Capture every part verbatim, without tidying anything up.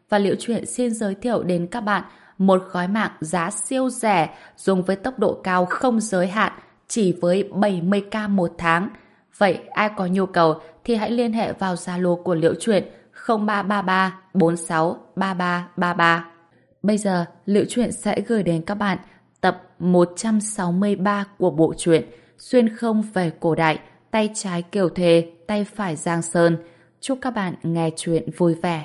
và Liễu Chuyện xin giới thiệu đến các bạn một gói mạng giá siêu rẻ dùng với tốc độ cao không giới hạn chỉ với bảy mươi k một tháng. Vậy ai có nhu cầu thì hãy liên hệ vào Zalo của Liễu Chuyện không ba ba ba bốn sáu ba ba ba ba. Bây giờ Liễu Chuyện sẽ gửi đến các bạn tập một trăm sáu mươi ba của bộ truyện Xuyên không về cổ đại, tay trái Kiều Thề, tay phải Giang Sơn. Chúc các bạn nghe chuyện vui vẻ.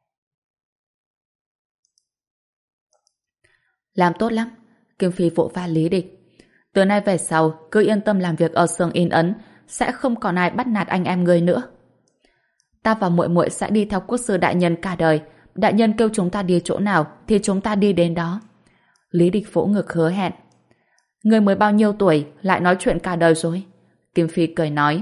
Làm tốt lắm, Kim Phi vỗ vai Lý Địch. Từ nay về sau, cứ yên tâm làm việc ở xưởng in ấn, sẽ không còn ai bắt nạt anh em người nữa. Ta và muội muội sẽ đi theo quốc sư đại nhân cả đời. Đại nhân kêu chúng ta đi chỗ nào thì chúng ta đi đến đó. Lý Địch vỗ ngực hứa hẹn. Người mới bao nhiêu tuổi lại nói chuyện cả đời rồi? Kim Phi cười nói.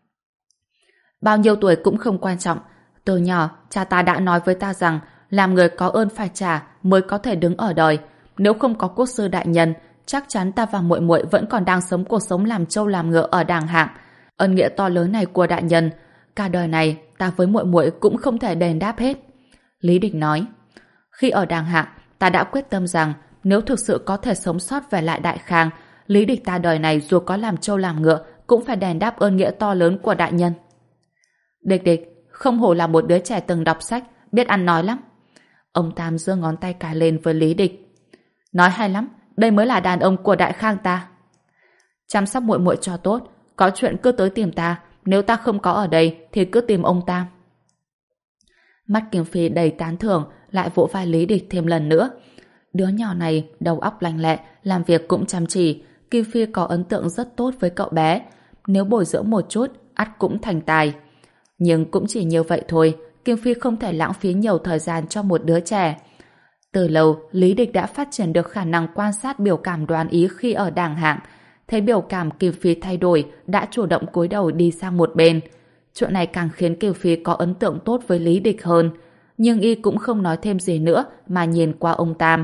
Bao nhiêu tuổi cũng không quan trọng. Từ nhỏ, cha ta đã nói với ta rằng làm người có ơn phải trả mới có thể đứng ở đời. Nếu không có quốc sư đại nhân, chắc chắn ta và muội muội vẫn còn đang sống cuộc sống làm trâu làm ngựa ở Đàng Hạng. Ân nghĩa to lớn này của đại nhân, cả đời này ta với muội muội cũng không thể đền đáp hết. Lý Địch nói. Khi ở Đàng Hạng, ta đã quyết tâm rằng nếu thực sự có thể sống sót về lại Đại Khang, Lý Địch ta đời này dù có làm trâu làm ngựa cũng phải đền đáp ơn nghĩa to lớn của đại nhân. Địch Địch, không hổ là một đứa trẻ từng đọc sách, biết ăn nói lắm. Ông Tam giơ ngón tay cái lên với Lý Địch. Nói hay lắm, đây mới là đàn ông của Đại Khang ta. Chăm sóc muội muội cho tốt, có chuyện cứ tới tìm ta, nếu ta không có ở đây thì cứ tìm ông Tam. Mắt Kim Phi đầy tán thưởng, lại vỗ vai Lý Địch thêm lần nữa. Đứa nhỏ này đầu óc lanh lẹ, làm việc cũng chăm chỉ. Kim Phi có ấn tượng rất tốt với cậu bé. Nếu bồi dưỡng một chút, ắt cũng thành tài. Nhưng cũng chỉ như vậy thôi, Kim Phi không thể lãng phí nhiều thời gian cho một đứa trẻ. Từ lâu, Lý Địch đã phát triển được khả năng quan sát biểu cảm đoán ý khi ở Đàng Hạng. Thấy biểu cảm Kim Phi thay đổi, đã chủ động cúi đầu đi sang một bên. Chuyện này càng khiến Kim Phi có ấn tượng tốt với Lý Địch hơn. Nhưng y cũng không nói thêm gì nữa mà nhìn qua ông Tam.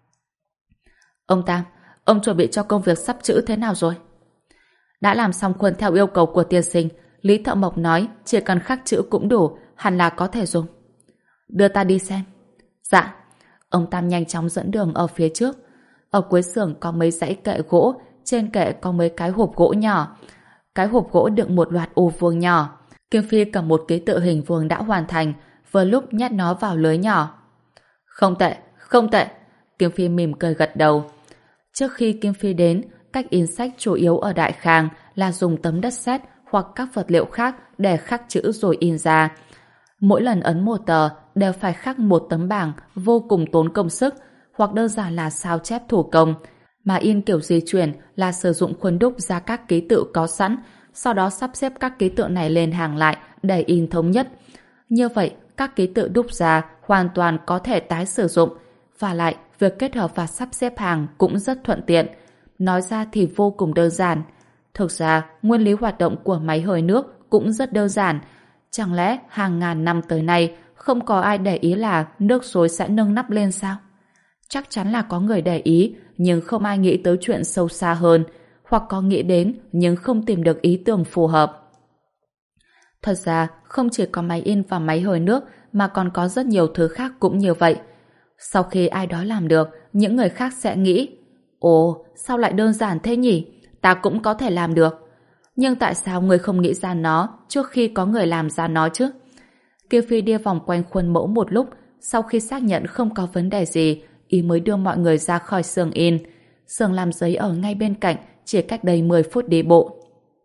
Ông Tam, ông chuẩn bị cho công việc sắp chữ thế nào rồi? Đã làm xong khuôn theo yêu cầu của tiên sinh. Lý Thợ Mộc nói chỉ cần khắc chữ cũng đủ, hẳn là có thể dùng. Đưa ta đi xem. Dạ. Ông Tam nhanh chóng dẫn đường ở phía trước. Ở cuối xưởng có mấy dãy kệ gỗ, trên kệ có mấy cái hộp gỗ nhỏ. Cái hộp gỗ đựng một loạt ô vuông nhỏ. Kim Phi cầm một ký tự hình vuông đã hoàn thành, vừa lúc nhét nó vào lưới nhỏ. Không tệ, không tệ. Kim Phi mỉm cười gật đầu. Trước khi Kim Phi đến, cách in sách chủ yếu ở Đại Khang là dùng tấm đất sét hoặc các vật liệu khác để khắc chữ rồi in ra. Mỗi lần ấn một tờ đều phải khắc một tấm bảng vô cùng tốn công sức, hoặc đơn giản là sao chép thủ công. Mà in kiểu di chuyển là sử dụng khuôn đúc ra các ký tự có sẵn, sau đó sắp xếp các ký tự này lên hàng lại để in thống nhất. Như vậy, các ký tự đúc ra hoàn toàn có thể tái sử dụng. Và lại, việc kết hợp và sắp xếp hàng cũng rất thuận tiện. Nói ra thì vô cùng đơn giản. Thực ra, nguyên lý hoạt động của máy hơi nước cũng rất đơn giản. Chẳng lẽ hàng ngàn năm tới nay không có ai để ý là nước xối sẽ nâng nắp lên sao? Chắc chắn là có người để ý, nhưng không ai nghĩ tới chuyện sâu xa hơn, hoặc có nghĩ đến nhưng không tìm được ý tưởng phù hợp. Thật ra, không chỉ có máy in và máy hơi nước mà còn có rất nhiều thứ khác cũng như vậy. Sau khi ai đó làm được, những người khác sẽ nghĩ, ồ, sao lại đơn giản thế nhỉ? Ta cũng có thể làm được. Nhưng tại sao người không nghĩ ra nó trước khi có người làm ra nó chứ? Kim Phi đi vòng quanh khuôn mẫu một lúc, sau khi xác nhận không có vấn đề gì, y mới đưa mọi người ra khỏi xưởng in. Xưởng làm giấy ở ngay bên cạnh, chỉ cách đây mười phút đi bộ.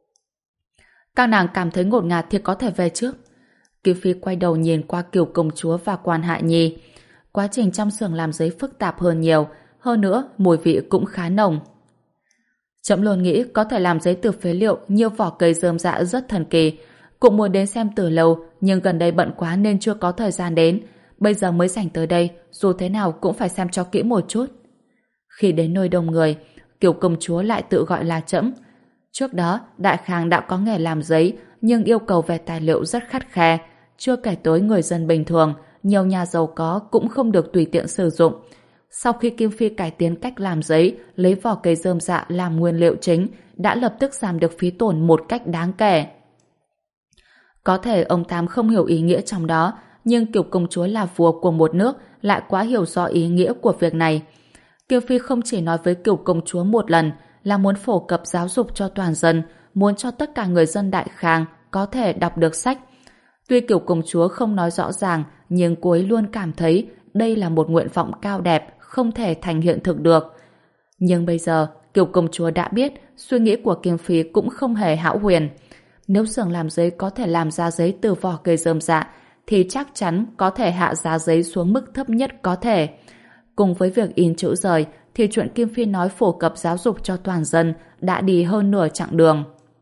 Các nàng cảm thấy ngột ngạt thì có thể về trước. Kim Phi quay đầu nhìn qua Kiều công chúa và Quan Hạ Nhi. Quá trình trong xưởng làm giấy phức tạp hơn nhiều, hơn nữa mùi vị cũng khá nồng. Trẫm luôn nghĩ có thể làm giấy từ phế liệu như vỏ cây rơm rạ rất thần kỳ. Cũng muốn đến xem từ lâu, nhưng gần đây bận quá nên chưa có thời gian đến. Bây giờ mới rảnh tới đây, dù thế nào cũng phải xem cho kỹ một chút. Khi đến nơi đông người, Kiều công chúa lại tự gọi là trẫm. Trước đó, Đại Khang đã có nghề làm giấy, nhưng yêu cầu về tài liệu rất khắt khe. Chưa kể tới người dân bình thường, nhiều nhà giàu có cũng không được tùy tiện sử dụng. Sau khi Kim Phi cải tiến cách làm giấy, lấy vỏ cây rơm rạ làm nguyên liệu chính, đã lập tức giảm được phí tổn một cách đáng kể. Có thể ông Tam không hiểu ý nghĩa trong đó, nhưng Kiều công chúa là vua của một nước lại quá hiểu rõ ý nghĩa của việc này. Kiều Phi không chỉ nói với Kiều công chúa một lần là muốn phổ cập giáo dục cho toàn dân, muốn cho tất cả người dân Đại Khang có thể đọc được sách. Tuy Kiều công chúa không nói rõ ràng, nhưng cô ấy luôn cảm thấy đây là một nguyện vọng cao đẹp, không thể thành hiện thực được. Nhưng bây giờ, Kiều công chúa đã biết suy nghĩ của Kiều Phi cũng không hề hão huyền. Nếu xưởng làm giấy có thể làm ra giấy từ vỏ cây rơm rạ, thì chắc chắn có thể hạ giá giấy xuống mức thấp nhất có thể. Cùng với việc in chữ rời, thì chuyện Kim Phi nói phổ cập giáo dục cho toàn dân đã đi hơn nửa chặng đường.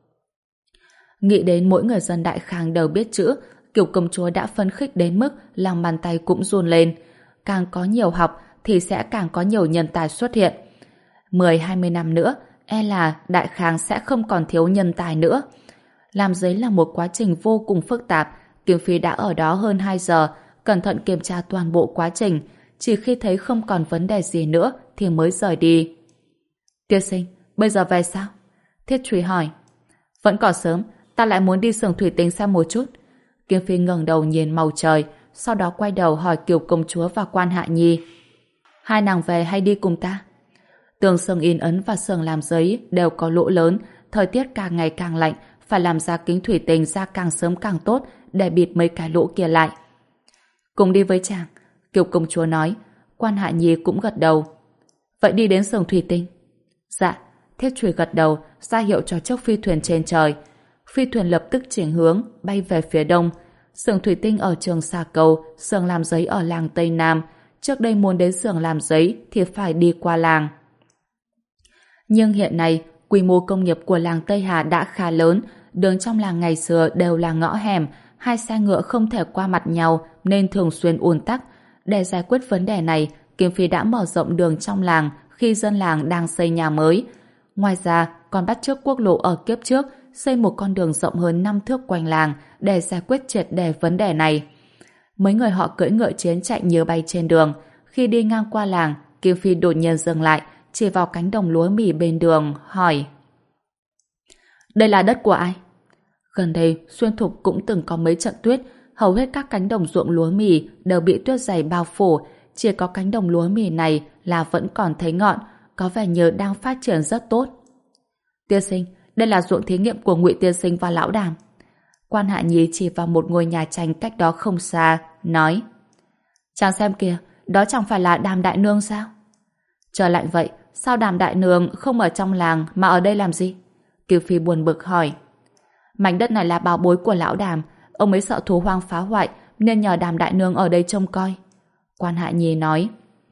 Nghĩ đến mỗi người dân Đại Khang đều biết chữ, Kiều công chúa đã phấn khích đến mức lòng bàn tay cũng run lên. Càng có nhiều học thì sẽ càng có nhiều nhân tài xuất hiện. mười hai mươi năm nữa, e là Đại Khang sẽ không còn thiếu nhân tài nữa. Làm giấy là một quá trình vô cùng phức tạp. Kim Phi đã ở đó hơn hai giờ, cẩn thận kiểm tra toàn bộ quá trình. Chỉ khi thấy không còn vấn đề gì nữa thì mới rời đi. Tiên sinh, bây giờ về sao? Thiết Trùy hỏi. Vẫn còn sớm, ta lại muốn đi xưởng thủy tinh xem một chút. Kim Phi ngẩng đầu nhìn màu trời, sau đó quay đầu hỏi Kiều công chúa và Quan Hạ Nhi. Hai nàng về hay đi cùng ta? Tường xưởng in ấn và xưởng làm giấy đều có lỗ lớn, thời tiết càng ngày càng lạnh, phải làm ra kính thủy tinh ra càng sớm càng tốt để bịt mấy cái lỗ kia lại. Cùng đi với chàng, Kiều công chúa nói. Quan Hạ Nhi cũng gật đầu. Vậy đi đến xưởng thủy tinh? Dạ. Thiết Trùy gật đầu, ra hiệu cho chiếc phi thuyền trên trời. Phi thuyền lập tức chỉnh hướng, bay về phía đông. Xưởng thủy tinh ở Trường Sa Cầu, xưởng làm giấy ở làng Tây Nam. Trước đây muốn đến xưởng làm giấy thì phải đi qua làng. Nhưng hiện nay, quy mô công nghiệp của làng Tây Hà đã khá lớn. Đường trong làng ngày xưa đều là ngõ hẻm, hai xe ngựa không thể qua mặt nhau nên thường xuyên ùn tắc. Để giải quyết vấn đề này, Kim Phi đã mở rộng đường trong làng khi dân làng đang xây nhà mới. Ngoài ra, còn bắt chước quốc lộ ở kiếp trước xây một con đường rộng hơn năm thước quanh làng để giải quyết triệt để vấn đề này. Mấy người họ cưỡi ngựa chiến chạy như bay trên đường. Khi đi ngang qua làng, Kim Phi đột nhiên dừng lại, chỉ vào cánh đồng lúa mì bên đường, hỏi. Đây là đất của ai? Gần đây, Xuyên Thục cũng từng có mấy trận tuyết, hầu hết các cánh đồng ruộng lúa mì đều bị tuyết dày bao phủ, chỉ có cánh đồng lúa mì này là vẫn còn thấy ngọn, có vẻ như đang phát triển rất tốt. Tiên sinh, đây là ruộng thí nghiệm của Ngụy tiên sinh và lão Đàm. Quan Hạ Nhi chỉ vào một ngôi nhà tranh cách đó không xa, nói. Chàng xem kìa, đó chẳng phải là Đàm đại nương sao? Trời lạnh vậy, sao Đàm đại nương không ở trong làng mà ở đây làm gì? Kiều Phi buồn bực hỏi. Mảnh đất này là bảo bối của lão Đàm, ông ấy sợ thú hoang phá hoại nên nhờ Đàm đại nương ở đây trông coi. Quan Hạ Nhi nói.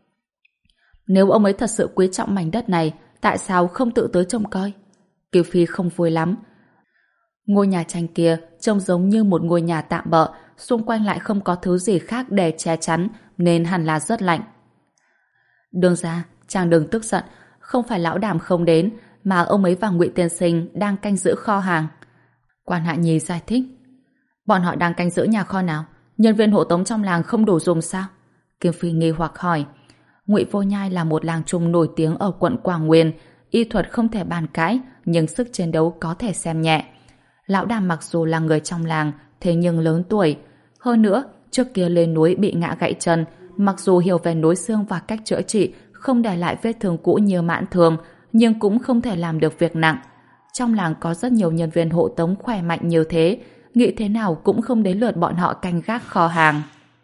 Nếu ông ấy thật sự quý trọng mảnh đất này, tại sao không tự tới trông coi? Kiều Phi không vui lắm. Ngôi nhà tranh kia trông giống như một ngôi nhà tạm bợ, xung quanh lại không có thứ gì khác để che chắn, nên hẳn là rất lạnh. Đương ra, chàng đừng tức giận, không phải lão Đàm không đến, mà ông ấy và Ngụy tiên sinh đang canh giữ kho hàng. Quan Hạ Nhi giải thích. Bọn họ đang canh giữ nhà kho nào? Nhân viên hộ tống trong làng không đủ dùng sao? Kim Phi nghi hoặc hỏi. Ngụy Vô Nhai là một làng trung nổi tiếng ở quận Quảng Nguyên, y thuật không thể bàn cãi, nhưng sức chiến đấu có thể xem nhẹ. Lão Đàm mặc dù là người trong làng, thế nhưng lớn tuổi. Hơn nữa, trước kia lên núi bị ngã gãy chân, mặc dù hiểu về nối xương và cách chữa trị, không để lại vết thương cũ như mãn thương, nhưng cũng không thể làm được việc nặng. Trong làng có rất nhiều nhân viên hộ tống khỏe mạnh như thế, nghĩ thế nào cũng không đến lượt bọn họ canh gác kho hàng.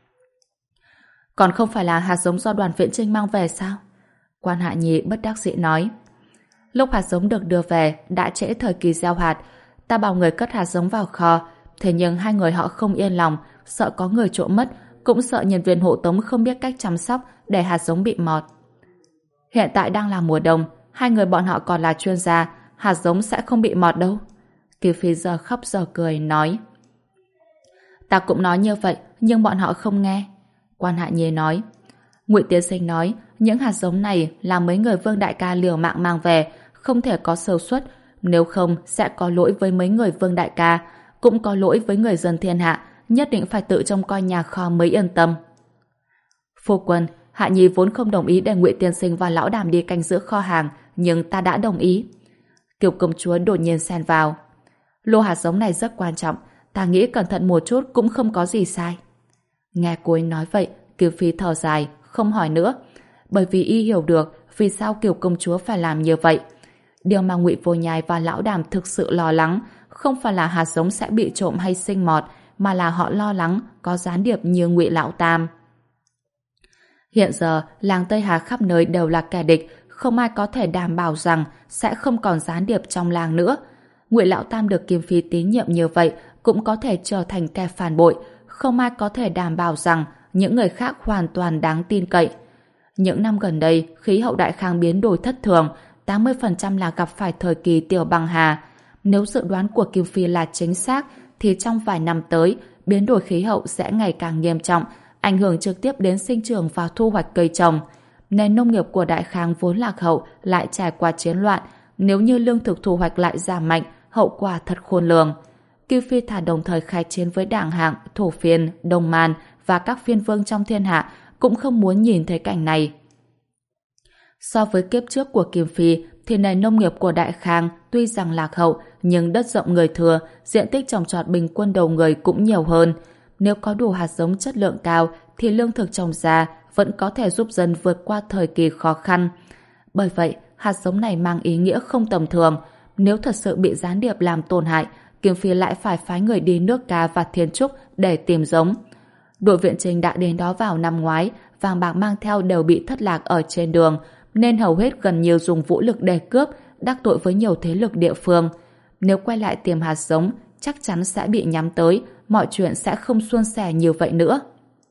Còn không phải là hạt giống do đoàn Viễn Chinh mang về sao? Quan Hạ Nhi bất đắc dĩ nói. Lúc hạt giống được đưa về đã trễ thời kỳ gieo hạt, ta bảo người cất hạt giống vào kho, thế nhưng hai người họ không yên lòng, sợ có người trộm mất, cũng sợ nhân viên hộ tống không biết cách chăm sóc để hạt giống bị mọt. Hiện tại đang là mùa đông, hai người bọn họ còn là chuyên gia, hạt giống sẽ không bị mọt đâu. Kiều Phi giờ khóc giờ cười nói. Ta cũng nói như vậy, nhưng bọn họ không nghe. Quan Hạ Nhi nói. Ngụy tiên sinh nói, những hạt giống này là mấy người Vương đại ca liều mạng mang về, không thể có sơ suất, nếu không sẽ có lỗi với mấy người Vương đại ca, cũng có lỗi với người dân thiên hạ, nhất định phải tự trông coi nhà kho mới yên tâm. Phu quân, Hạ Nhi vốn không đồng ý để Ngụy tiên sinh và lão Đàm đi canh giữ kho hàng, nhưng ta đã đồng ý. Kiều công chúa đột nhiên xen vào. Lô hạt giống này rất quan trọng, ta nghĩ cẩn thận một chút cũng không có gì sai. Nghe cô ấy nói vậy, Kiều Phi thở dài, không hỏi nữa. Bởi vì y hiểu được vì sao Kiều công chúa phải làm như vậy. Điều mà Ngụy Vô Nhai và Lão Đàm thực sự lo lắng không phải là hạt giống sẽ bị trộm hay sinh mọt, mà là họ lo lắng có gián điệp như Ngụy Lão Tam. Hiện giờ, làng Tây Hà khắp nơi đều là kẻ địch, không ai có thể đảm bảo rằng sẽ không còn gián điệp trong làng nữa. Ngụy Lão Tam được Kim Phi tín nhiệm như vậy cũng có thể trở thành kẻ phản bội, không ai có thể đảm bảo rằng những người khác hoàn toàn đáng tin cậy. Những năm gần đây, khí hậu Đại Khang biến đổi thất thường, tám mươi phần trăm là gặp phải thời kỳ tiểu băng hà. Nếu dự đoán của Kim Phi là chính xác, thì trong vài năm tới, biến đổi khí hậu sẽ ngày càng nghiêm trọng, ảnh hưởng trực tiếp đến sinh trưởng và thu hoạch cây trồng. Nền nông nghiệp của Đại Khang vốn lạc hậu lại trải qua chiến loạn, nếu như lương thực thu hoạch lại giảm mạnh, hậu quả thật khôn lường. Kim Phi thà đồng thời khai chiến với Đảng Hạng, Thổ Phiên, Đông Man và các phiên vương trong thiên hạ, cũng không muốn nhìn thấy cảnh này. So với kiếp trước của Kim Phi, thì nền nông nghiệp của Đại Khang tuy rằng lạc hậu, nhưng đất rộng người thừa, diện tích trồng trọt bình quân đầu người cũng nhiều hơn. Nếu có đủ hạt giống chất lượng cao, thì lương thực trồng ra vẫn có thể giúp dân vượt qua thời kỳ khó khăn. Bởi vậy, hạt giống này mang ý nghĩa không tầm thường. Nếu thật sự bị gián điệp làm tổn hại, Kim Phi lại phải phái người đi nước Ca và Thiên Trúc để tìm giống. Đội viện trình đã đến đó vào năm ngoái, vàng bạc mang theo đều bị thất lạc ở trên đường, nên hầu hết gần như dùng vũ lực để cướp, đắc tội với nhiều thế lực địa phương. Nếu quay lại tìm hạt giống, chắc chắn sẽ bị nhắm tới, mọi chuyện sẽ không suôn sẻ như vậy nữa.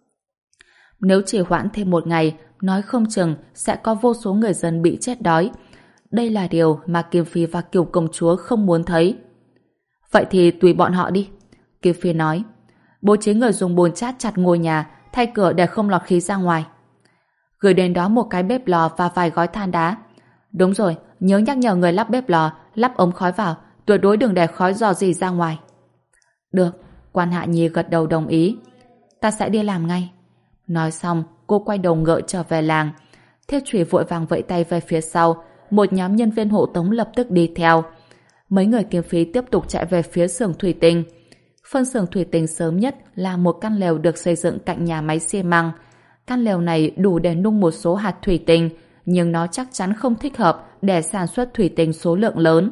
Nếu chỉ hoãn thêm một ngày, nói không chừng sẽ có vô số người dân bị chết đói. Đây là điều mà Kim Phi và Kiều công chúa không muốn thấy. Vậy thì tùy bọn họ đi, Kim Phi nói. Bố trí người dùng bồn chát chặt ngôi nhà, thay cửa để không lọt khí ra ngoài. Gửi đến đó một cái bếp lò và vài gói than đá. Đúng rồi, nhớ nhắc nhở người lắp bếp lò, lắp ống khói vào, tuyệt đối đừng để khói rò rỉ ra ngoài. Được, Quan Hạ Nhi gật đầu đồng ý. Ta sẽ đi làm ngay. Nói xong, cô quay đầu ngựa trở về làng. Thiết Chủy vội vàng vẫy tay về phía sau, một nhóm nhân viên hộ tống lập tức đi theo. Mấy người Kim Phi tiếp tục chạy về phía xưởng thủy tinh. Phân xưởng thủy tinh sớm nhất là một căn lều được xây dựng cạnh nhà máy xi măng. Căn lều này đủ để nung một số hạt thủy tinh, nhưng nó chắc chắn không thích hợp để sản xuất thủy tinh số lượng lớn.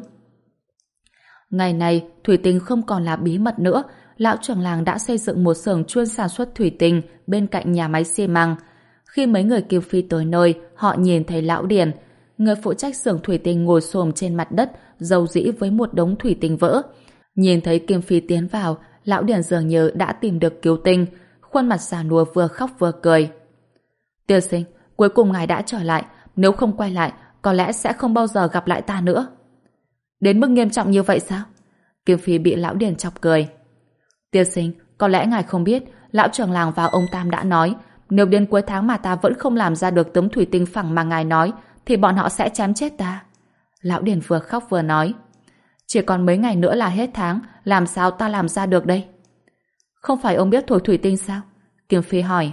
Ngày nay, thủy tinh không còn là bí mật nữa. Lão trưởng làng đã xây dựng một xưởng chuyên sản xuất thủy tinh bên cạnh nhà máy xi măng. Khi mấy người Kim Phi tới nơi, họ nhìn thấy Lão Điền. Người phụ trách xưởng thủy tinh ngồi xổm trên mặt đất, rầu rĩ với một đống thủy tinh vỡ. Nhìn thấy Kim Phi tiến vào, Lão Điền dường như đã tìm được cứu tinh, khuôn mặt già nua vừa khóc vừa cười. Tiên sinh, cuối cùng ngài đã trở lại, nếu không quay lại, có lẽ sẽ không bao giờ gặp lại ta nữa. Đến mức nghiêm trọng như vậy sao? Kim Phi bị Lão Điền chọc cười. Tiên sinh, có lẽ ngài không biết, lão trưởng làng và ông Tam đã nói, nếu đến cuối tháng mà ta vẫn không làm ra được tấm thủy tinh phẳng mà ngài nói, thì bọn họ sẽ chém chết ta. Lão Điền vừa khóc vừa nói. Chỉ còn mấy ngày nữa là hết tháng, làm sao ta làm ra được đây? Không phải ông biết thổi thủy tinh sao? Kim Phi hỏi.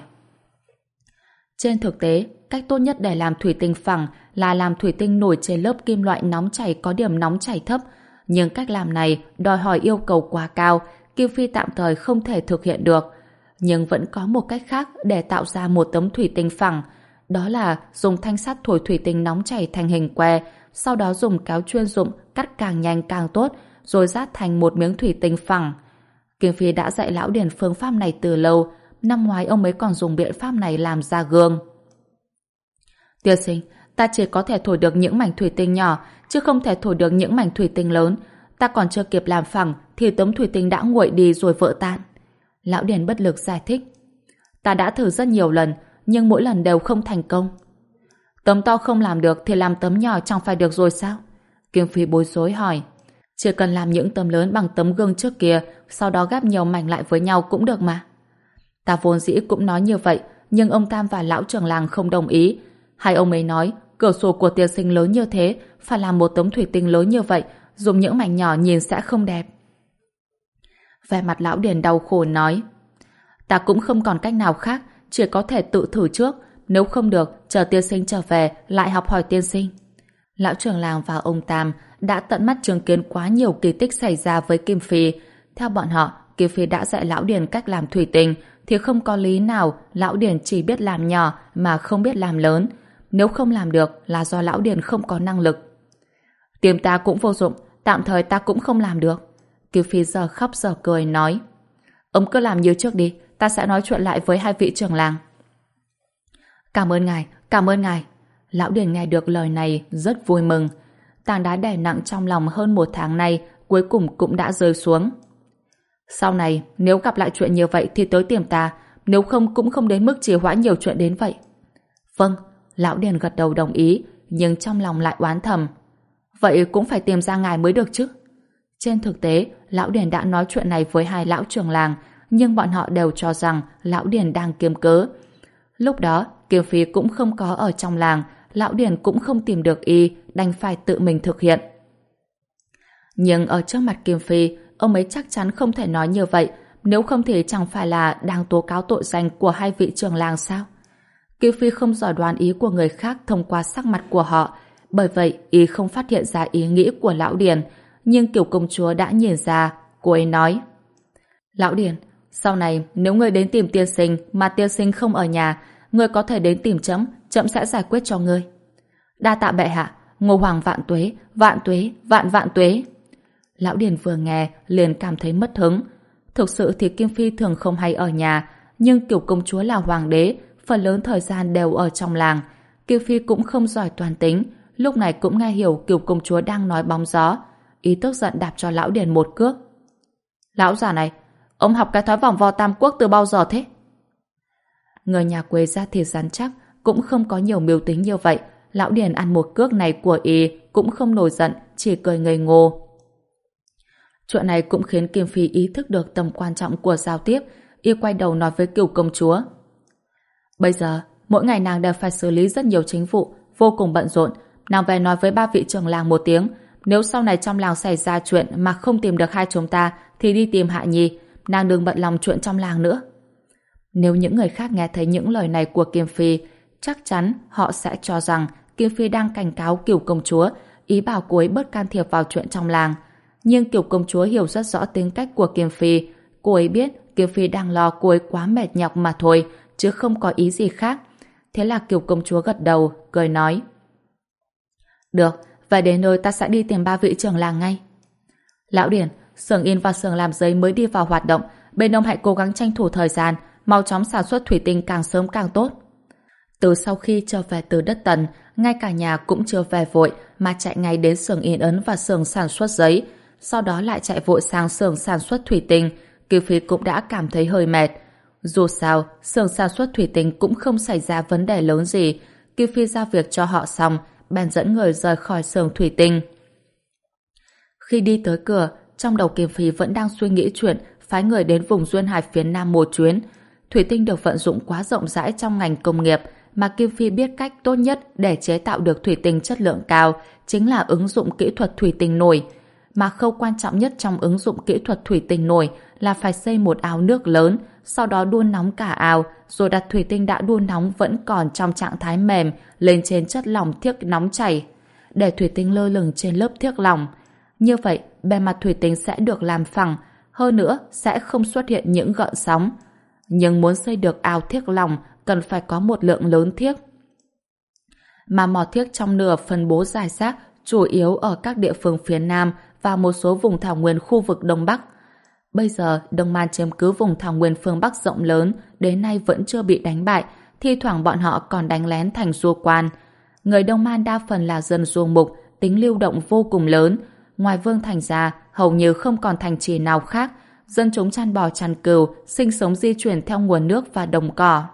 Trên thực tế, cách tốt nhất để làm thủy tinh phẳng là làm thủy tinh nổi trên lớp kim loại nóng chảy có điểm nóng chảy thấp. Nhưng cách làm này đòi hỏi yêu cầu quá cao, Kim Phi tạm thời không thể thực hiện được. Nhưng vẫn có một cách khác để tạo ra một tấm thủy tinh phẳng. Đó là dùng thanh sắt thổi thủy tinh nóng chảy thành hình que, sau đó dùng kéo chuyên dụng cắt càng nhanh càng tốt, rồi rát thành một miếng thủy tinh phẳng. Kim Phi đã dạy Lão Điền phương pháp này từ lâu. Năm ngoái ông ấy còn dùng biện pháp này làm ra gương. Tiên sinh, ta chỉ có thể thổi được những mảnh thủy tinh nhỏ, chứ không thể thổi được những mảnh thủy tinh lớn. Ta còn chưa kịp làm phẳng thì tấm thủy tinh đã nguội đi rồi vỡ tan. Lão Điền bất lực giải thích. Ta đã thử rất nhiều lần, nhưng mỗi lần đều không thành công. Tấm to không làm được thì làm tấm nhỏ chẳng phải được rồi sao? Kim Phi bối rối hỏi. Chỉ cần làm những tấm lớn bằng tấm gương trước kia, sau đó ghép nhiều mảnh lại với nhau cũng được mà. Ta vốn dĩ cũng nói như vậy, nhưng ông Tam và lão trưởng làng không đồng ý. Hai ông ấy nói, cửa sổ của tiên sinh lớn như thế, phải làm một tấm thủy tinh lớn như vậy, dùng những mảnh nhỏ nhìn sẽ không đẹp. Vẻ mặt Lão Điền đau khổ nói, ta cũng không còn cách nào khác, chỉ có thể tự thử trước, nếu không được, chờ tiên sinh trở về, lại học hỏi tiên sinh. Lão trưởng làng và ông Tam đã tận mắt chứng kiến quá nhiều kỳ tích xảy ra với Kim Phi. Theo bọn họ, Kim Phi đã dạy Lão Điền cách làm thủy tinh, thì không có lý nào Lão Điền chỉ biết làm nhỏ mà không biết làm lớn. Nếu không làm được là do Lão Điền không có năng lực. Tìm ta cũng vô dụng, tạm thời ta cũng không làm được. Kiều Phi giờ khóc giờ cười nói. Ông cứ làm như trước đi, ta sẽ nói chuyện lại với hai vị trưởng làng. Cảm ơn ngài, cảm ơn ngài. Lão Điền nghe được lời này rất vui mừng. Tảng đá đè nặng trong lòng hơn một tháng nay cuối cùng cũng đã rơi xuống. Sau này, nếu gặp lại chuyện như vậy thì tới tìm ta, nếu không cũng không đến mức trì hoãn nhiều chuyện đến vậy. Vâng, Lão Điền gật đầu đồng ý, nhưng trong lòng lại oán thầm. Vậy cũng phải tìm ra ngài mới được chứ. Trên thực tế, Lão Điền đã nói chuyện này với hai lão trưởng làng, nhưng bọn họ đều cho rằng Lão Điền đang kiếm cớ. Lúc đó, Kiều Phi cũng không có ở trong làng, Lão Điền cũng không tìm được y, đành phải tự mình thực hiện. Nhưng ở trước mặt Kiều Phi, ông ấy chắc chắn không thể nói như vậy, nếu không thì chẳng phải là đang tố cáo tội danh của hai vị trưởng làng sao? Kiều Phi không giỏi đoán ý của người khác thông qua sắc mặt của họ, bởi vậy y không phát hiện ra ý nghĩ của Lão Điền, nhưng Kiều công chúa đã nhìn ra, cô ấy nói: Lão Điền, sau này nếu ngươi đến tìm tiên sinh mà tiên sinh không ở nhà, ngươi có thể đến tìm trẫm, trẫm sẽ giải quyết cho ngươi. Đa tạ bệ hạ, Ngô Hoàng vạn tuế, vạn tuế, vạn vạn tuế. Lão Điền vừa nghe liền cảm thấy mất hứng. Thực sự thì Kim Phi thường không hay ở nhà, nhưng Kiều công chúa là hoàng đế, phần lớn thời gian đều ở trong làng. Kim Phi cũng không giỏi toán tính, lúc này cũng nghe hiểu Kiều công chúa đang nói bóng gió. Ý tức giận đạp cho Lão Điền một cước. Lão già này, ông học cái thói vòng vo tam quốc từ bao giờ thế? Người nhà quê ra thịt rắn chắc, cũng không có nhiều mưu tính như vậy. Lão Điền ăn một cước này của y cũng không nổi giận, chỉ cười ngây ngô. Chuyện này cũng khiến Kim Phi ý thức được tầm quan trọng của giao tiếp. Y quay đầu nói với Kiều công chúa: Bây giờ, mỗi ngày nàng đều phải xử lý rất nhiều chính vụ, vô cùng bận rộn. Nàng về nói với ba vị trưởng làng một tiếng, nếu sau này trong làng xảy ra chuyện mà không tìm được hai chúng ta thì đi tìm Hạ Nhi. Nàng đừng bận lòng chuyện trong làng nữa. Nếu những người khác nghe thấy những lời này của Kim Phi, chắc chắn họ sẽ cho rằng Kim Phi đang cảnh cáo Kiều công chúa, ý bảo cô ấy bớt can thiệp vào chuyện trong làng. Nhưng Kiều công chúa hiểu rất rõ tính cách của Kim Phi. Cô ấy biết Kim Phi đang lo cô ấy quá mệt nhọc mà thôi, chứ không có ý gì khác. Thế là Kiều công chúa gật đầu, cười nói: Được, vậy đến nơi ta sẽ đi tìm ba vị trưởng làng ngay. Lão Điền, xưởng in và xưởng làm giấy mới đi vào hoạt động, bên ông hãy cố gắng tranh thủ thời gian, mau chóng sản xuất thủy tinh càng sớm càng tốt. Từ sau khi trở về từ đất Tần, ngay cả nhà cũng chưa về vội mà chạy ngay đến xưởng in ấn và xưởng sản xuất giấy, sau đó lại chạy vội sang xưởng sản xuất thủy tinh. Kiều Phi cũng đã cảm thấy hơi mệt. Dù sao, xưởng sản xuất thủy tinh cũng không xảy ra vấn đề lớn gì. Kiều Phi giao việc cho họ xong, bèn dẫn người rời khỏi xưởng thủy tinh. Khi đi tới cửa, trong đầu Kiều Phi vẫn đang suy nghĩ chuyện phái người đến vùng duyên hải phía Nam một chuyến. Thủy tinh được vận dụng quá rộng rãi trong ngành công nghiệp, mà Kim Phi biết cách tốt nhất để chế tạo được thủy tinh chất lượng cao chính là ứng dụng kỹ thuật thủy tinh nổi. Mà khâu quan trọng nhất trong ứng dụng kỹ thuật thủy tinh nổi là phải xây một ao nước lớn, sau đó đun nóng cả ao, rồi đặt thủy tinh đã đun nóng vẫn còn trong trạng thái mềm lên trên chất lỏng thiếc nóng chảy, để thủy tinh lơ lửng trên lớp thiếc lỏng. Như vậy, bề mặt thủy tinh sẽ được làm phẳng, hơn nữa sẽ không xuất hiện những gợn sóng. Nhưng muốn xây được ao thiếc lỏng cần phải có một lượng lớn thiếc. Mà mỏ thiếc trong nửa phân bố rải rác chủ yếu ở các địa phương phía Nam và một số vùng thảo nguyên khu vực Đông Bắc. Bây giờ, Đông Man chiếm cứ vùng thảo nguyên phương Bắc rộng lớn, đến nay vẫn chưa bị đánh bại, thi thoảng bọn họ còn đánh lén thành du quan. Người Đông Man đa phần là dân du mục, tính lưu động vô cùng lớn. Ngoài vương thành ra, hầu như không còn thành trì nào khác. Dân chúng chăn bò chăn cừu, sinh sống di chuyển theo nguồn nước và đồng cỏ.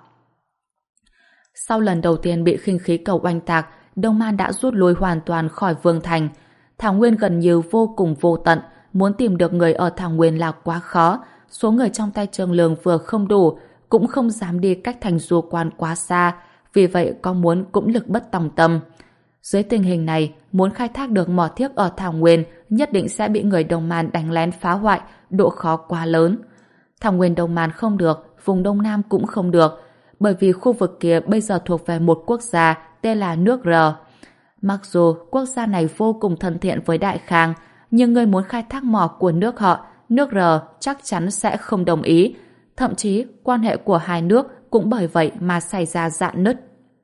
Sau lần đầu tiên bị khinh khí cầu oanh tạc, Đông Man đã rút lui hoàn toàn khỏi vương thành. Thảo nguyên gần như vô cùng vô tận, muốn tìm được người ở thảo nguyên là quá khó. Số người trong tay Trương Lương vừa không đủ, cũng không dám đi cách thành du quan quá xa, vì vậy có muốn cũng lực bất tòng tâm. Dưới tình hình này, muốn khai thác được mỏ thiếc ở thảo nguyên nhất định sẽ bị người Đông Man đánh lén phá hoại, độ khó quá lớn. Thảo nguyên Đông Man không được, vùng Đông Nam cũng không được, bởi vì khu vực kia bây giờ thuộc về một quốc gia tên là nước R. Mặc dù quốc gia này vô cùng thân thiện với Đại Khang, nhưng người muốn khai thác mỏ của nước họ, nước R chắc chắn sẽ không đồng ý. thậm chí quan hệ của hai nước cũng bởi vậy mà xảy ra rạn nứt.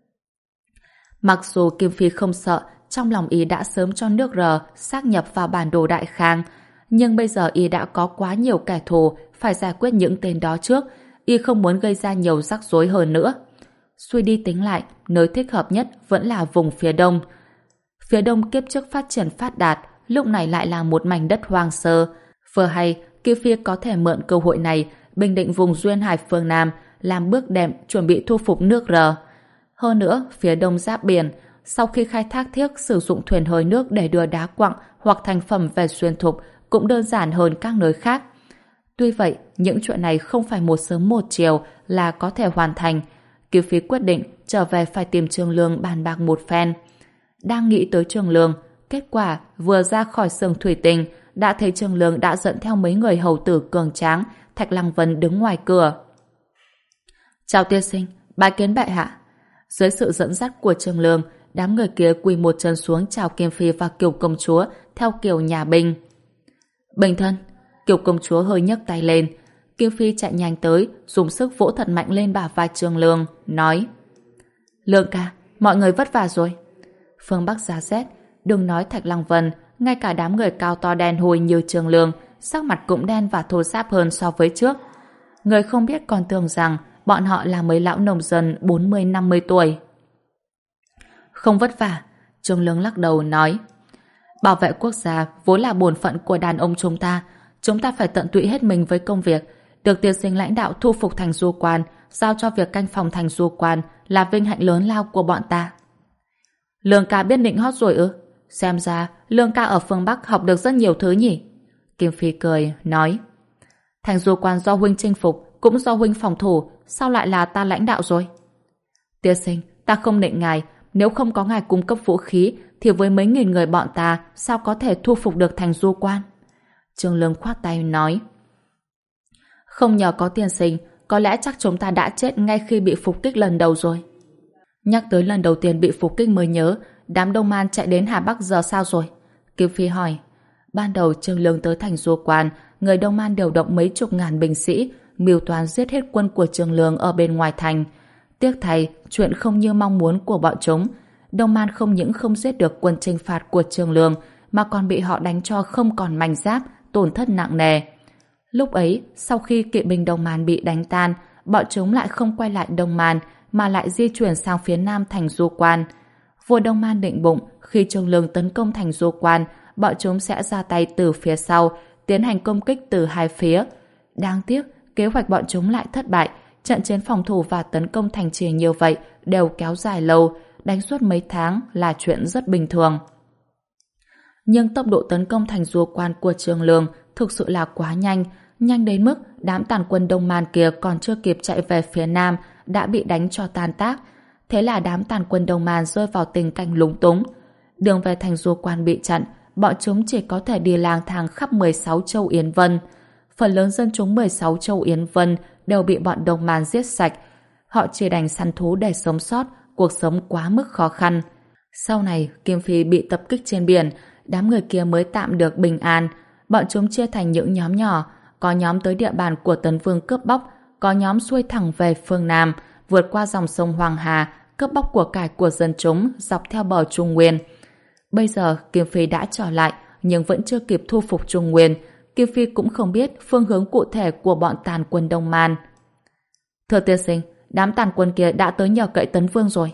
Mặc dù Kim Phi không sợ, trong lòng y đã sớm cho nước R xác nhập vào bản đồ Đại Khang, nhưng bây giờ y đã có quá nhiều kẻ thù, phải giải quyết những tên đó trước, y không muốn gây ra nhiều rắc rối hơn nữa. Suy đi tính lại, nơi thích hợp nhất vẫn là vùng phía đông. Phía đông kiếp trước phát triển phát đạt, lúc này lại là một mảnh đất hoang sơ. Vừa hay, Kim Phi có thể mượn cơ hội này bình định vùng duyên hải phương Nam, làm bước đệm chuẩn bị thu phục nước R. Hơn nữa, phía đông giáp biển, sau khi khai thác thiếc sử dụng thuyền hơi nước để đưa đá quặng hoặc thành phẩm về xuyên thục cũng đơn giản hơn các nơi khác. Tuy vậy, những chuyện này không phải một sớm một chiều là có thể hoàn thành. Kiều Phi quyết định trở về phải tìm Trương Lương bàn bạc một phen. Đang nghĩ tới Trương Lương, kết quả vừa ra khỏi xưởng thủy tinh đã thấy Trương Lương đã dẫn theo mấy người hầu tử cường tráng, Thạch Lăng Vân đứng ngoài cửa. Chào tiên sinh, bái kiến bệ hạ. Dưới sự dẫn dắt của Trương Lương, đám người kia quỳ một chân xuống chào Kim Phi và Kiều công chúa theo kiểu nhà binh. Bình thân, Kiều công chúa hơi nhấc tay lên. Kim Phi chạy nhanh tới, dùng sức vỗ thật mạnh lên bả vai Trương Lương, nói: Lương ca, mọi người vất vả rồi. Phương Bắc giá rét, đừng nói Thạch Lăng Vân, ngay cả đám người cao to đen hôi như Trương Lương, sắc mặt cũng đen và thô ráp hơn so với trước. Người không biết còn tưởng rằng bọn họ là mấy lão nông dân bốn mươi năm mươi tuổi. Không vất vả, Trương Lương lắc đầu nói: Bảo vệ quốc gia vốn là bổn phận của đàn ông chúng ta, chúng ta phải tận tụy hết mình với công việc. Được tiên sinh lãnh đạo thu phục thành du quan, giao cho việc canh phòng thành du quan là vinh hạnh lớn lao của bọn ta. Lương ca biết nịnh hót rồi ư? Xem ra Lương ca ở phương Bắc học được rất nhiều thứ nhỉ? Kim Phi cười, nói: Thành du quan do huynh chinh phục, cũng do huynh phòng thủ, sao lại là ta lãnh đạo rồi? Tiên sinh, ta không nịnh ngài, nếu không có ngài cung cấp vũ khí, thì với mấy nghìn người bọn ta sao có thể thu phục được thành du quan? Trương Lương khoát tay nói: Không nhờ có tiên sinh, có lẽ chắc chúng ta đã chết ngay khi bị phục kích lần đầu rồi. Nhắc tới lần đầu tiên bị phục kích mới nhớ, đám Đông Man chạy đến Hà Bắc giờ sao rồi? Kim Phi hỏi. Ban đầu Trương Lương tới thành du quan, người Đông Man điều động mấy chục ngàn binh sĩ, mưu toán giết hết quân của Trương Lương ở bên ngoài thành. Tiếc thay, chuyện không như mong muốn của bọn chúng. Đông Man không những không giết được quân chinh phạt của Trương Lương, mà còn bị họ đánh cho không còn mảnh giáp, tổn thất nặng nề. Lúc ấy, sau khi kỵ binh Đông Man bị đánh tan, bọn chúng lại không quay lại Đông Man, mà lại di chuyển sang phía nam thành du quan. Vua Đông Man định bụng, khi Trương Lương tấn công thành du quan, bọn chúng sẽ ra tay từ phía sau, tiến hành công kích từ hai phía. Đáng tiếc, kế hoạch bọn chúng lại thất bại. Trận chiến phòng thủ và tấn công thành trì như vậy đều kéo dài lâu, đánh suốt mấy tháng là chuyện rất bình thường. Nhưng tốc độ tấn công thành du quan của Trương Lương thực sự là quá nhanh, nhanh đến mức đám tàn quân Đông Man kia còn chưa kịp chạy về phía nam đã bị đánh cho tan tác. Thế là đám tàn quân Đông Man rơi vào tình cảnh lúng túng. Đường về thành du quan bị chặn, bọn chúng chỉ có thể đi lang thang khắp mười sáu châu Yến Vân. Phần lớn dân chúng mười sáu châu Yến Vân đều bị bọn Đông Man giết sạch. Họ chỉ đành săn thú để sống sót, cuộc sống quá mức khó khăn. Sau này, Kim Phi bị tập kích trên biển, đám người kia mới tạm được bình an. Bọn chúng chia thành những nhóm nhỏ, có nhóm tới địa bàn của Tấn Vương cướp bóc, có nhóm xuôi thẳng về phương Nam, vượt qua dòng sông Hoàng Hà, cướp bóc của cải của dân chúng dọc theo bờ Trung Nguyên. Bây giờ Kim Phi đã trở lại, nhưng vẫn chưa kịp thu phục Trung Nguyên. Kim Phi cũng không biết phương hướng cụ thể của bọn tàn quân Đông Man. Thưa tiên sinh, đám tàn quân kia đã tới nhờ cậy Tấn Vương rồi.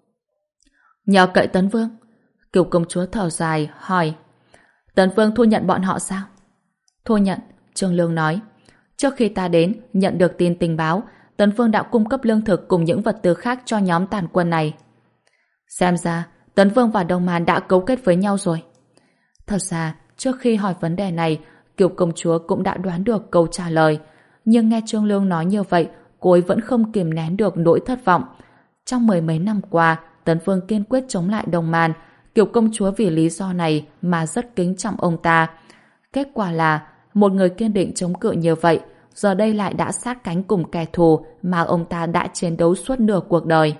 Nhờ cậy Tấn Vương? Kiều công chúa thở dài, hỏi. Tấn Vương thu nhận bọn họ sao? Thu nhận, Trương Lương nói. Trước khi ta đến, nhận được tin tình báo, Tấn Vương đã cung cấp lương thực cùng những vật tư khác cho nhóm tàn quân này. Xem ra, Tấn Vương và Đông Man đã cấu kết với nhau rồi. Thật ra, trước khi hỏi vấn đề này, Kiều công chúa cũng đã đoán được câu trả lời. Nhưng nghe Trương Lương nói như vậy, cô ấy vẫn không kìm nén được nỗi thất vọng. Trong mười mấy năm qua, Tấn Vương kiên quyết chống lại Đông Man. Kiều công chúa vì lý do này mà rất kính trọng ông ta. Kết quả là, một người kiên định chống cự như vậy, giờ đây lại đã sát cánh cùng kẻ thù mà ông ta đã chiến đấu suốt nửa cuộc đời.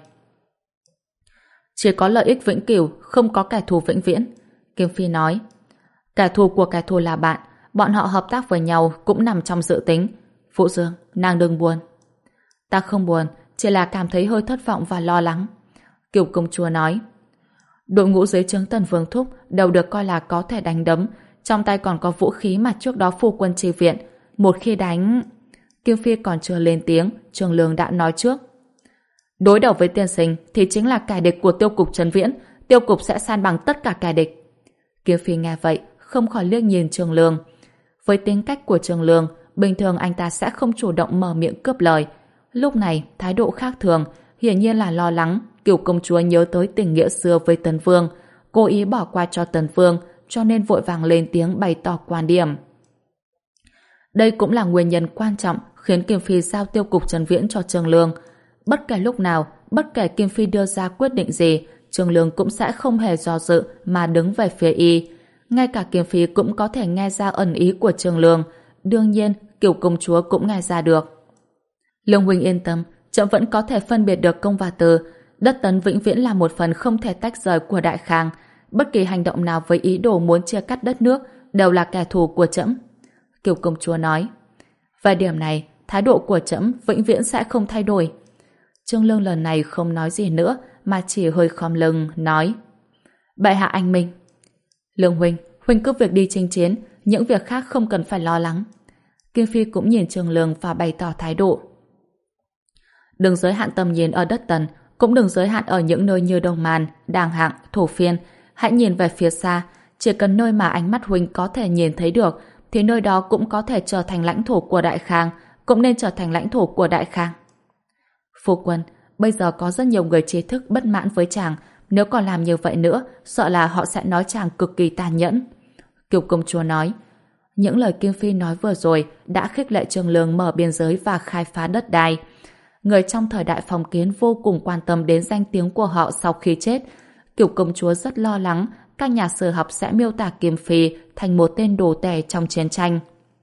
Chỉ có lợi ích vĩnh cửu, không có kẻ thù vĩnh viễn. Kim Phi nói. Kẻ thù của kẻ thù là bạn, bọn họ hợp tác với nhau cũng nằm trong dự tính. Phụ Dương, nàng đừng buồn. Ta không buồn, chỉ là cảm thấy hơi thất vọng và lo lắng. Kiều công chúa nói. Đội ngũ dưới trướng Tần Vương Thúc đều được coi là có thể đánh đấm, trong tay còn có vũ khí mà trước đó phu quân chi viện. Một khi đánh... Kim Phi còn chưa lên tiếng, Trường Lương đã nói trước. Đối đầu với tiên sinh thì chính là kẻ địch của tiêu cục Trấn Viễn, tiêu cục sẽ san bằng tất cả kẻ địch. Kim Phi nghe vậy, không khỏi liếc nhìn Trường Lương. Với tính cách của Trường Lương, bình thường anh ta sẽ không chủ động mở miệng cướp lời. Lúc này, thái độ khác thường, hiển nhiên là lo lắng Kiều công chúa nhớ tới tình nghĩa xưa với Tần Vương, cố ý bỏ qua cho Tần Vương, cho nên vội vàng lên tiếng bày tỏ quan điểm. Đây cũng là nguyên nhân quan trọng khiến Kim Phi giao tiêu cục Trấn Viễn cho Trường Lương. Bất kể lúc nào, bất kể Kim Phi đưa ra quyết định gì, Trường Lương cũng sẽ không hề do dự mà đứng về phía y. Ngay cả Kim Phi cũng có thể nghe ra ẩn ý của Trường Lương. Đương nhiên, Kiều công chúa cũng nghe ra được. Lương huynh yên tâm, trẫm vẫn có thể phân biệt được công và tư. Đất Tấn vĩnh viễn là một phần không thể tách rời của Đại Khang. Bất kỳ hành động nào với ý đồ muốn chia cắt đất nước đều là kẻ thù của trẫm. Kiều công chúa nói. Về điểm này, thái độ của trẫm vĩnh viễn sẽ không thay đổi. Trương Lương lần này không nói gì nữa mà chỉ hơi khom lưng nói. Bệ hạ anh minh. Lương huynh, huynh cứ việc đi chinh chiến, những việc khác không cần phải lo lắng. Kim Phi cũng nhìn Trương Lương và bày tỏ thái độ. Đừng giới hạn tầm nhìn ở đất Tần, cũng đừng giới hạn ở những nơi như Đông Man, Đàng Hạng, Thổ Phiên. Hãy nhìn về phía xa, chỉ cần nơi mà ánh mắt huynh có thể nhìn thấy được, thì nơi đó cũng có thể trở thành lãnh thổ của Đại Khang, cũng nên trở thành lãnh thổ của Đại Khang. Phu quân, bây giờ có rất nhiều người trí thức bất mãn với chàng, nếu còn làm như vậy nữa, sợ là họ sẽ nói chàng cực kỳ tàn nhẫn. Kiều công chúa nói. Những lời Kim Phi nói vừa rồi đã khích lệ Trường Lương mở biên giới và khai phá đất đai. Người trong thời đại phong kiến vô cùng quan tâm đến danh tiếng của họ sau khi chết. Kiều công chúa rất lo lắng các nhà sử học sẽ miêu tả Kim Phi thành một tên đồ tể trong chiến tranh.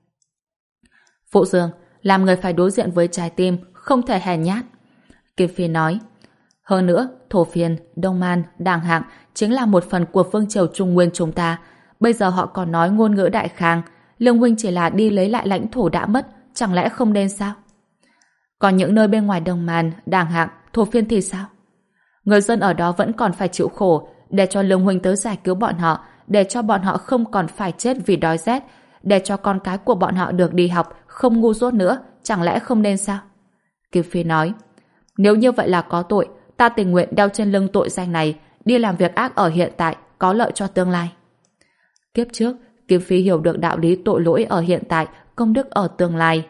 Phụ Dương, làm người phải đối diện với trái tim, không thể hèn nhát. Kim Phi nói. Hơn nữa, Thổ Phiên, Đông Man, Đàng Hạng chính là một phần của vương triều Trung Nguyên chúng ta. Bây giờ họ còn nói ngôn ngữ Đại Khang. Lương huynh chỉ là đi lấy lại lãnh thổ đã mất, chẳng lẽ không nên sao? Còn những nơi bên ngoài Đông Man, Đàng Hạng, Thổ Phiên thì sao? Người dân ở đó vẫn còn phải chịu khổ, để cho Lương huynh tới giải cứu bọn họ, để cho bọn họ không còn phải chết vì đói rét, để cho con cái của bọn họ được đi học, không ngu dốt nữa, chẳng lẽ không nên sao? Kim Phi nói. Nếu như vậy là có tội, ta tình nguyện đeo trên lưng tội danh này, đi làm việc ác ở hiện tại, có lợi cho tương lai. Kiếp trước, Kim Phi hiểu được đạo lý tội lỗi ở hiện tại, công đức ở tương lai.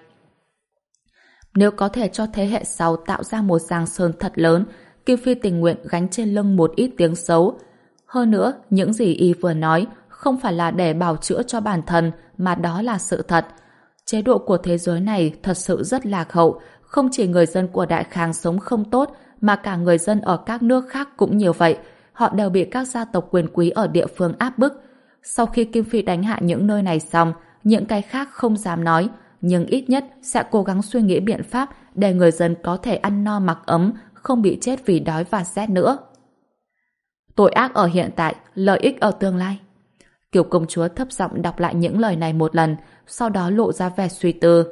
Nếu có thể cho thế hệ sau tạo ra một giang sơn thật lớn, Kim Phi tình nguyện gánh trên lưng một ít tiếng xấu. Hơn nữa, những gì y vừa nói không phải là để bào chữa cho bản thân, mà đó là sự thật. Chế độ của thế giới này thật sự rất lạc hậu, không chỉ người dân của Đại Khang sống không tốt, mà cả người dân ở các nước khác cũng nhiều vậy. Họ đều bị các gia tộc quyền quý ở địa phương áp bức. Sau khi Kim Phi đánh hạ những nơi này xong, những cái khác không dám nói, nhưng ít nhất sẽ cố gắng suy nghĩ biện pháp để người dân có thể ăn no mặc ấm, không bị chết vì đói và rét nữa. Tội ác ở hiện tại, lợi ích ở tương lai. Kiều công chúa thấp giọng đọc lại những lời này một lần, sau đó lộ ra vẻ suy tư.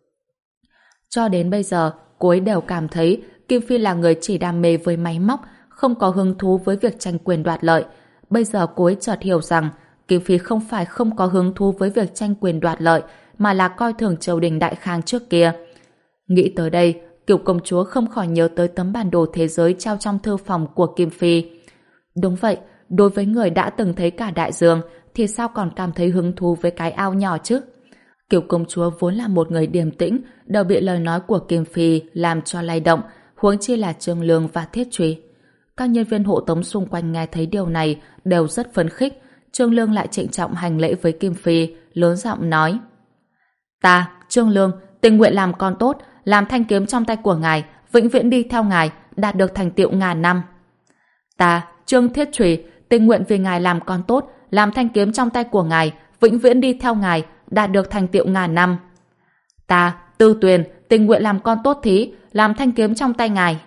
Cho đến bây giờ, cô ấy đều cảm thấy Kim Phi là người chỉ đam mê với máy móc, không có hứng thú với việc tranh quyền đoạt lợi. Bây giờ cô ấy chợt hiểu rằng Kim Phi không phải không có hứng thú với việc tranh quyền đoạt lợi, mà là coi thường triều đình Đại Khang trước kia. Nghĩ tới đây, Kiều công chúa không khỏi nhớ tới tấm bản đồ thế giới treo trong thư phòng của Kim Phi. Đúng vậy, đối với người đã từng thấy cả đại dương, thì sao còn cảm thấy hứng thú với cái ao nhỏ chứ? Kiều công chúa vốn là một người điềm tĩnh, đều bị lời nói của Kim Phi làm cho lay động, huống chi là Trương Lương và Thiết Truy. Các nhân viên hộ tống xung quanh nghe thấy điều này đều rất phấn khích. Trương Lương lại trịnh trọng hành lễ với Kim Phi, lớn giọng nói: Ta, Trương Lương, tình nguyện làm con tốt, làm thanh kiếm trong tay của ngài, vĩnh viễn đi theo ngài, đạt được thành tựu ngàn năm. Ta, Trương Thiết Truy, tình nguyện vì ngài làm con tốt, làm thanh kiếm trong tay của ngài, vĩnh viễn đi theo ngài, đạt được thành tựu ngàn năm. Ta, Tư Tuyền, tình nguyện làm con tốt thí, làm thanh kiếm trong tay ngài.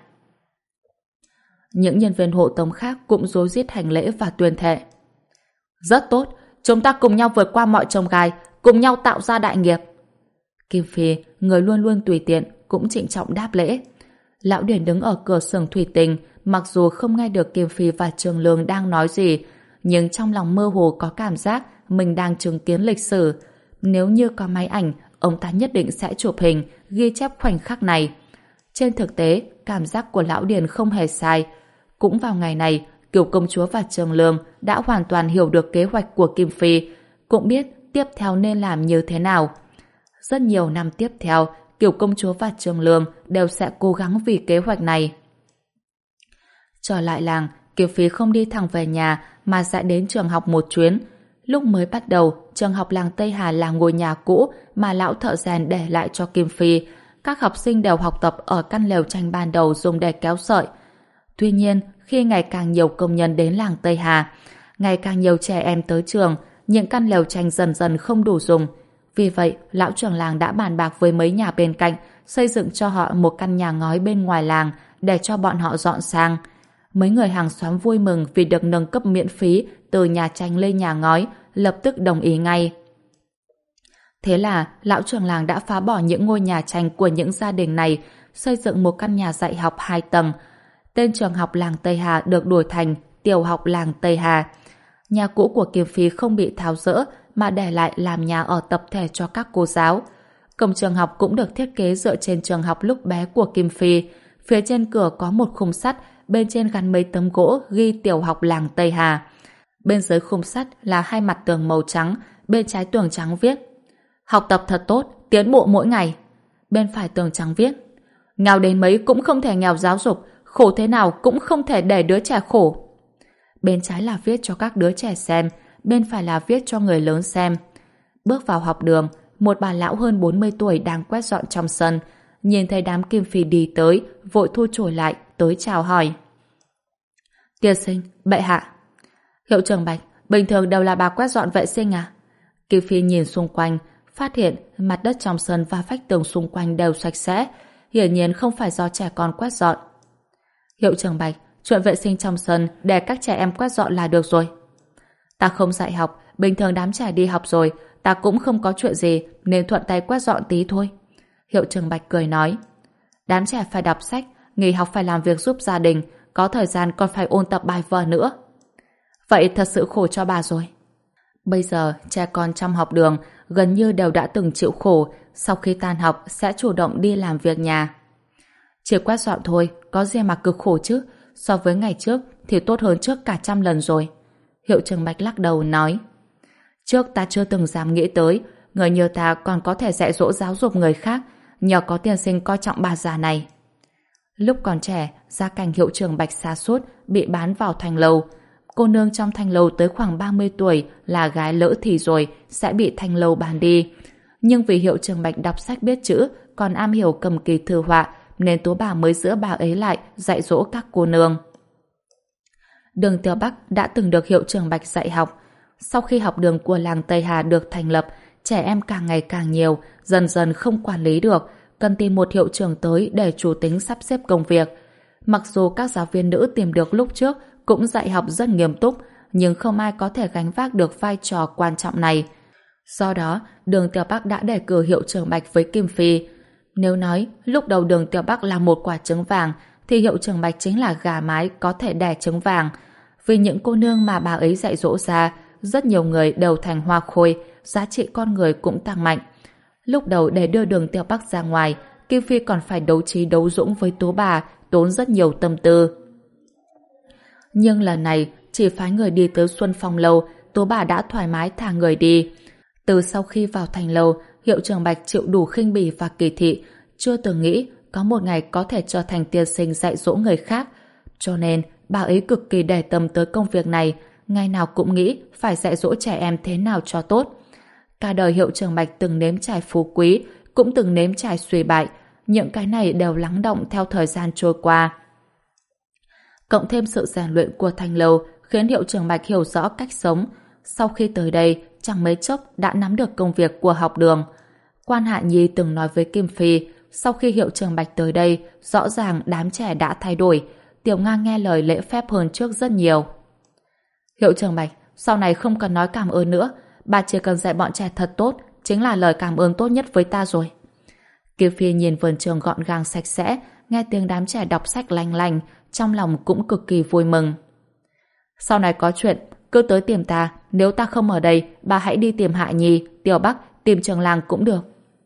Những nhân viên hộ tống khác cũng rối rít hành lễ và tuyên thệ. Rất tốt, chúng ta cùng nhau vượt qua mọi chông gai, cùng nhau tạo ra đại nghiệp. Kim Phi, người luôn luôn tùy tiện, cũng trịnh trọng đáp lễ. Lão Điền đứng ở cửa xưởng thủy tinh, mặc dù không nghe được Kim Phi và Trường Lương đang nói gì, nhưng trong lòng mơ hồ có cảm giác mình đang chứng kiến lịch sử. Nếu như có máy ảnh, ông ta nhất định sẽ chụp hình, ghi chép khoảnh khắc này. Trên thực tế, cảm giác của Lão Điền không hề sai. Cũng vào ngày này, Kiều công chúa và Trường Lương đã hoàn toàn hiểu được kế hoạch của Kim Phi, cũng biết tiếp theo nên làm như thế nào. Rất nhiều năm tiếp theo, Kiều công chúa và Trường Lương đều sẽ cố gắng vì kế hoạch này. Trở lại làng, Kiều Phi không đi thẳng về nhà mà sẽ đến trường học một chuyến. Lúc mới bắt đầu, trường học làng Tây Hà là ngôi nhà cũ mà lão thợ rèn để lại cho Kim Phi. Các học sinh đều học tập ở căn lều tranh ban đầu dùng để kéo sợi. Tuy nhiên, khi ngày càng nhiều công nhân đến làng Tây Hà, ngày càng nhiều trẻ em tới trường, những căn lều tranh dần dần không đủ dùng. Vì vậy, lão trưởng làng đã bàn bạc với mấy nhà bên cạnh xây dựng cho họ một căn nhà ngói bên ngoài làng để cho bọn họ dọn sang. Mấy người hàng xóm vui mừng vì được nâng cấp miễn phí từ nhà tranh lên nhà ngói, lập tức đồng ý ngay. Thế là, lão trưởng làng đã phá bỏ những ngôi nhà tranh của những gia đình này, xây dựng một căn nhà dạy học hai tầng. Tên trường học làng Tây Hà được đổi thành Tiểu học làng Tây Hà. Nhà cũ của Kim Phi không bị tháo dỡ mà để lại làm nhà ở tập thể cho các cô giáo. Cổng trường học cũng được thiết kế dựa trên trường học lúc bé của Kim Phi. Phía trên cửa có một khung sắt, bên trên gắn mấy tấm gỗ ghi Tiểu học làng Tây Hà. Bên dưới khung sắt là hai mặt tường màu trắng, bên trái tường trắng viết: học tập thật tốt, tiến bộ mỗi ngày. Bên phải tường trắng viết: nghèo đến mấy cũng không thể nghèo giáo dục, khổ thế nào cũng không thể để đứa trẻ khổ. Bên trái là viết cho các đứa trẻ xem, bên phải là viết cho người lớn xem. Bước vào học đường, một bà lão hơn bốn mươi tuổi đang quét dọn trong sân, nhìn thấy đám Kim Phi đi tới, vội thu chổi lại, tới chào hỏi. Tiên sinh, bệ hạ. Hiệu trưởng Bạch, bình thường đều là bà quét dọn vệ sinh à? Kim Phi nhìn xung quanh, phát hiện mặt đất trong sân và vách tường xung quanh đều sạch sẽ, hiển nhiên không phải do trẻ con quét dọn. Hiệu trưởng Bạch, chuyện vệ sinh trong sân để các trẻ em quét dọn là được rồi. Ta không dạy học, bình thường đám trẻ đi học rồi, ta cũng không có chuyện gì nên thuận tay quét dọn tí thôi. Hiệu trưởng Bạch cười nói. Đám trẻ phải đọc sách, nghỉ học phải làm việc giúp gia đình, có thời gian còn phải ôn tập bài vở nữa. Vậy thật sự khổ cho bà rồi. Bây giờ, trẻ con trong học đường gần như đều đã từng chịu khổ, sau khi tan học sẽ chủ động đi làm việc nhà. Chỉ quét dọn thôi, có gì mà cực khổ chứ, so với ngày trước thì tốt hơn trước cả trăm lần rồi. Hiệu trưởng Bạch lắc đầu nói. Trước ta chưa từng dám nghĩ tới, người như ta còn có thể dạy dỗ giáo dục người khác, nhờ có tiên sinh coi trọng bà già này. Lúc còn trẻ, gia cảnh hiệu trưởng Bạch sa sút, bị bán vào thành lầu. Cô nương trong thanh lầu tới khoảng ba mươi tuổi là gái lỡ thì rồi sẽ bị thanh lầu bán đi. Nhưng vì hiệu trưởng Bạch đọc sách biết chữ, còn am hiểu cầm kỳ thư họa, nên Tú bà mới giữ bà ấy lại dạy dỗ các cô nương. Đường Tiểu Bắc đã từng được hiệu trưởng Bạch dạy học. Sau khi học đường của làng Tây Hà được thành lập, trẻ em càng ngày càng nhiều, dần dần không quản lý được, cần tìm một hiệu trưởng tới để chủ tính sắp xếp công việc. Mặc dù các giáo viên nữ tìm được lúc trước cũng dạy học rất nghiêm túc, nhưng không ai có thể gánh vác được vai trò quan trọng này. Do đó, Đường Tiểu Bắc đã đề cử hiệu trưởng Bạch với Kim Phi. Nếu nói lúc đầu Đường Tiểu Bắc là một quả trứng vàng, thì hiệu trưởng Bạch chính là gà mái có thể đẻ trứng vàng. Vì những cô nương mà bà ấy dạy dỗ ra, rất nhiều người đều thành hoa khôi, giá trị con người cũng tăng mạnh. Lúc đầu để đưa Đường Tiểu Bắc ra ngoài, Kim Phi còn phải đấu trí đấu dũng với Tú bà, tốn rất nhiều tâm tư. Nhưng lần này, chỉ phái người đi tới Xuân Phong Lâu, Tú bà đã thoải mái thả người đi. Từ sau khi vào thành lâu, hiệu trưởng Bạch chịu đủ khinh bỉ và kỳ thị, chưa từng nghĩ có một ngày có thể trở thành tiên sinh dạy dỗ người khác. Cho nên, bà ấy cực kỳ để tâm tới công việc này, ngày nào cũng nghĩ phải dạy dỗ trẻ em thế nào cho tốt. Cả đời hiệu trưởng Bạch từng nếm trải phú quý, cũng từng nếm trải suy bại, những cái này đều lắng động theo thời gian trôi qua. Cộng thêm sự rèn luyện của thành lâu khiến hiệu trưởng Bạch hiểu rõ cách sống. Sau khi tới đây, chẳng mấy chốc đã nắm được công việc của học đường. Quan Hạ Nhi từng nói với Kim Phi, sau khi hiệu trưởng Bạch tới đây, rõ ràng đám trẻ đã thay đổi. Tiểu Nga nghe lời lễ phép hơn trước rất nhiều. Hiệu trưởng Bạch, sau này không cần nói cảm ơn nữa, bà chỉ cần dạy bọn trẻ thật tốt, chính là lời cảm ơn tốt nhất với ta rồi. Kiều Phi nhìn vườn trường gọn gàng sạch sẽ, nghe tiếng đám trẻ đọc sách lanh lành, trong lòng cũng cực kỳ vui mừng. Sau này có chuyện, cứ tới tìm ta, nếu ta không ở đây, bà hãy đi tìm Hạ Nhi, Tiểu Bắc, tìm Trường Làng cũng được.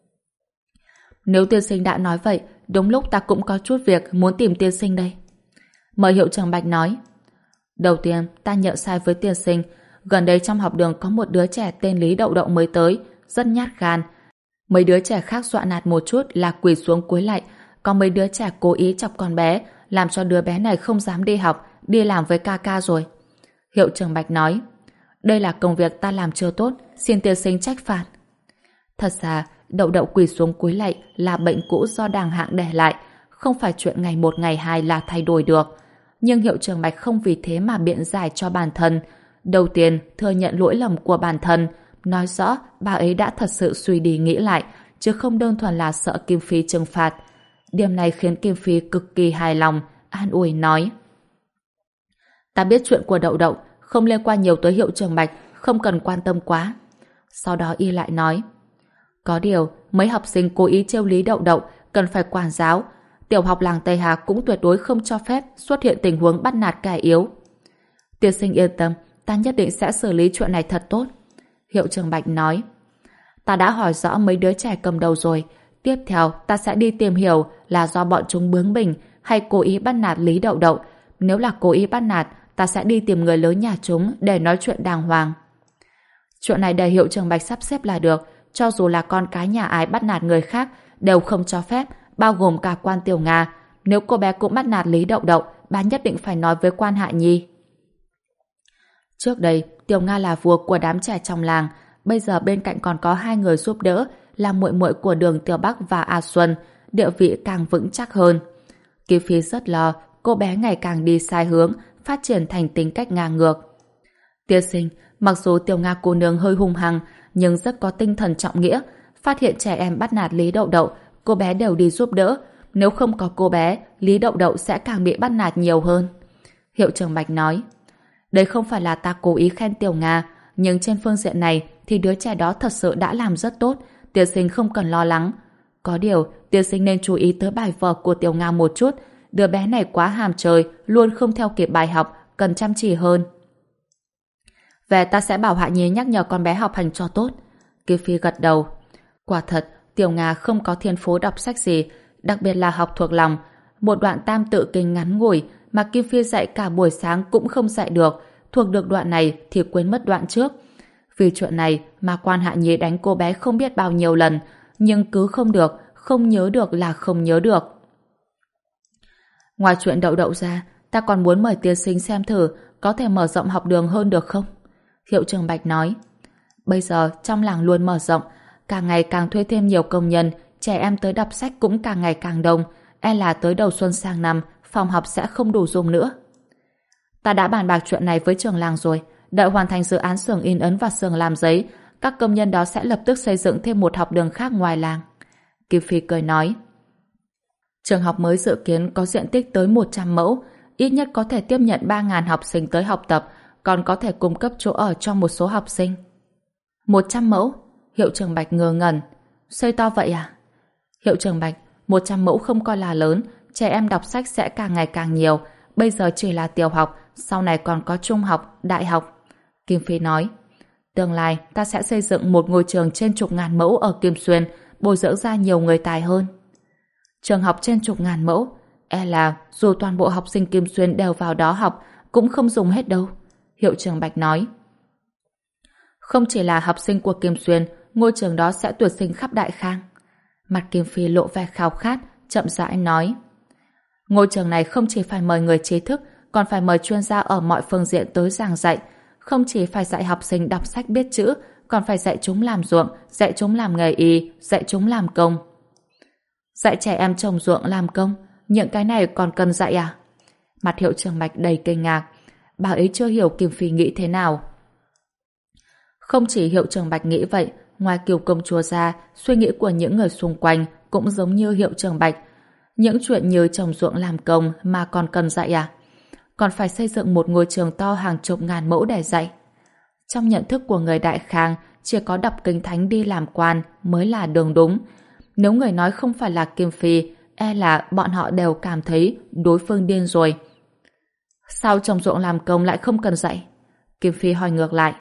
Nếu tiên sinh đã nói vậy, đúng lúc ta cũng có chút việc muốn tìm tiên sinh đây. Mời Hiệu Trường Bạch nói. Đầu tiên, ta nhận sai với tiên sinh. Gần đây trong học đường có một đứa trẻ tên Lý Đậu Đậu mới tới, rất nhát gan. Mấy đứa trẻ khác dọa nạt một chút là quỳ xuống cúi lạy. Có mấy đứa trẻ cố ý chọc con bé, làm cho đứa bé này không dám đi học, đi làm với ca ca rồi. Hiệu Trường Bạch nói. Đây là công việc ta làm chưa tốt, xin tiên sinh trách phạt. Thật ra, Đậu Đậu quỳ xuống cúi lạy là bệnh cũ do đàng hạng để lại, không phải chuyện ngày một ngày hai là thay đổi được. Nhưng Hiệu Trường Bạch không vì thế mà biện giải cho bản thân. Đầu tiên, thừa nhận lỗi lầm của bản thân, nói rõ bà ấy đã thật sự suy đi nghĩ lại, chứ không đơn thuần là sợ Kim Phi trừng phạt. Điểm này khiến Kim Phi cực kỳ hài lòng, an ủi nói. Ta biết chuyện của Đậu Đậu, không liên quan nhiều tới Hiệu Trường Bạch, không cần quan tâm quá. Sau đó y lại nói. Có điều, mấy học sinh cố ý trêu Lý Đậu Đậu, cần phải quản giáo. Tiểu học làng Tây Hà cũng tuyệt đối không cho phép xuất hiện tình huống bắt nạt kẻ yếu. Tiên sinh yên tâm, ta nhất định sẽ xử lý chuyện này thật tốt. Hiệu Trường Bạch nói. Ta đã hỏi rõ mấy đứa trẻ cầm đầu rồi. Tiếp theo, ta sẽ đi tìm hiểu là do bọn chúng bướng bỉnh hay cố ý bắt nạt Lý Đậu Đậu. Nếu là cố ý bắt nạt, ta sẽ đi tìm người lớn nhà chúng để nói chuyện đàng hoàng. Chuyện này để Hiệu Trường Bạch sắp xếp là được. Cho dù là con cái nhà ai bắt nạt người khác đều không cho phép, bao gồm cả quan Tiểu Nga. Nếu cô bé cũng bắt nạt Lý Đậu Đậu, bà nhất định phải nói với quan Hạ Nhi. Trước đây, Tiểu Nga là vua của đám trẻ trong làng, bây giờ bên cạnh còn có hai người giúp đỡ, là muội muội của Đường Tiểu Bắc và A Xuân, địa vị càng vững chắc hơn. Kim Phi rất lo, cô bé ngày càng đi sai hướng, phát triển thành tính cách ngang ngược. Tiên sinh, mặc dù Tiểu Nga cô nương hơi hung hăng, nhưng rất có tinh thần trọng nghĩa. Phát hiện trẻ em bắt nạt Lý Đậu Đậu, cô bé đều đi giúp đỡ. Nếu không có cô bé, Lý Đậu Đậu sẽ càng bị bắt nạt nhiều hơn. Hiệu Trường Bạch nói. Đây không phải là ta cố ý khen Tiểu Nga, nhưng trên phương diện này thì đứa trẻ đó thật sự đã làm rất tốt. Tiên sinh không cần lo lắng. Có điều, tiên sinh nên chú ý tới bài vở của Tiểu Nga một chút. Đứa bé này quá hàm chơi, luôn không theo kịp bài học, cần chăm chỉ hơn. Về ta sẽ bảo Hạ Nhi nhắc nhở con bé học hành cho tốt. Kim Phi gật đầu. Quả thật, Tiểu Nga không có thiên phú đọc sách gì, đặc biệt là học thuộc lòng. Một đoạn tam tự kinh ngắn ngủi mà Kim Phi dạy cả buổi sáng cũng không dạy được, thuộc được đoạn này thì quên mất đoạn trước. Vì chuyện này mà quan Hạ Nhi đánh cô bé không biết bao nhiêu lần, nhưng cứ không được, không nhớ được là không nhớ được. Ngoài chuyện Đậu Đậu ra, ta còn muốn mời tiên sinh xem thử có thể mở rộng học đường hơn được không? Hiệu Trường Bạch nói. Bây giờ trong làng luôn mở rộng, càng ngày càng thuê thêm nhiều công nhân, trẻ em tới đọc sách cũng càng ngày càng đông, e là tới đầu xuân sang năm phòng học sẽ không đủ dùng nữa. Ta đã bàn bạc chuyện này với trường làng rồi, đợi hoàn thành dự án xưởng in ấn và xưởng làm giấy, các công nhân đó sẽ lập tức xây dựng thêm một học đường khác ngoài làng. Kim Phi cười nói. Trường học mới dự kiến có diện tích tới một trăm mẫu, ít nhất có thể tiếp nhận ba nghìn học sinh tới học tập, còn có thể cung cấp chỗ ở cho một số học sinh. một trăm mẫu? Hiệu Trường Bạch ngơ ngẩn. Xây to vậy à? Hiệu Trường Bạch, một trăm mẫu không coi là lớn, trẻ em đọc sách sẽ càng ngày càng nhiều, bây giờ chỉ là tiểu học, sau này còn có trung học, đại học. Kim Phi nói. Tương lai ta sẽ xây dựng một ngôi trường trên chục ngàn mẫu ở Kim Xuyên, bồi dưỡng ra nhiều người tài hơn. Trường học trên chục ngàn mẫu, e là dù toàn bộ học sinh Kim Xuyên đều vào đó học cũng không dùng hết đâu. Hiệu Trường Bạch nói. Không chỉ là học sinh của Kim Xuyên, ngôi trường đó sẽ tuyển sinh khắp Đại Khang. Mặt Kim Phi lộ vẻ khao khát, chậm rãi nói. Ngôi trường này không chỉ phải mời người trí thức, còn phải mời chuyên gia ở mọi phương diện tới giảng dạy. Không chỉ phải dạy học sinh đọc sách biết chữ, còn phải dạy chúng làm ruộng, dạy chúng làm nghề y, dạy chúng làm công. Dạy trẻ em trồng ruộng làm công, những cái này còn cần dạy à? Mặt Hiệu Trường Bạch đầy kinh ngạc. Bà ấy chưa hiểu Kim Phi nghĩ thế nào. Không chỉ Hiệu Trường Bạch nghĩ vậy, ngoài Kiều công chúa ra, suy nghĩ của những người xung quanh cũng giống như Hiệu Trường Bạch. Những chuyện như trồng ruộng làm công mà còn cần dạy à? Còn phải xây dựng một ngôi trường to hàng chục ngàn mẫu để dạy. Trong nhận thức của người Đại Khang, chỉ có đọc kinh thánh đi làm quan mới là đường đúng. Nếu người nói không phải là Kim Phi, e là bọn họ đều cảm thấy đối phương điên rồi. Sao trồng ruộng làm công lại không cần dạy? Kim Phi hỏi ngược lại.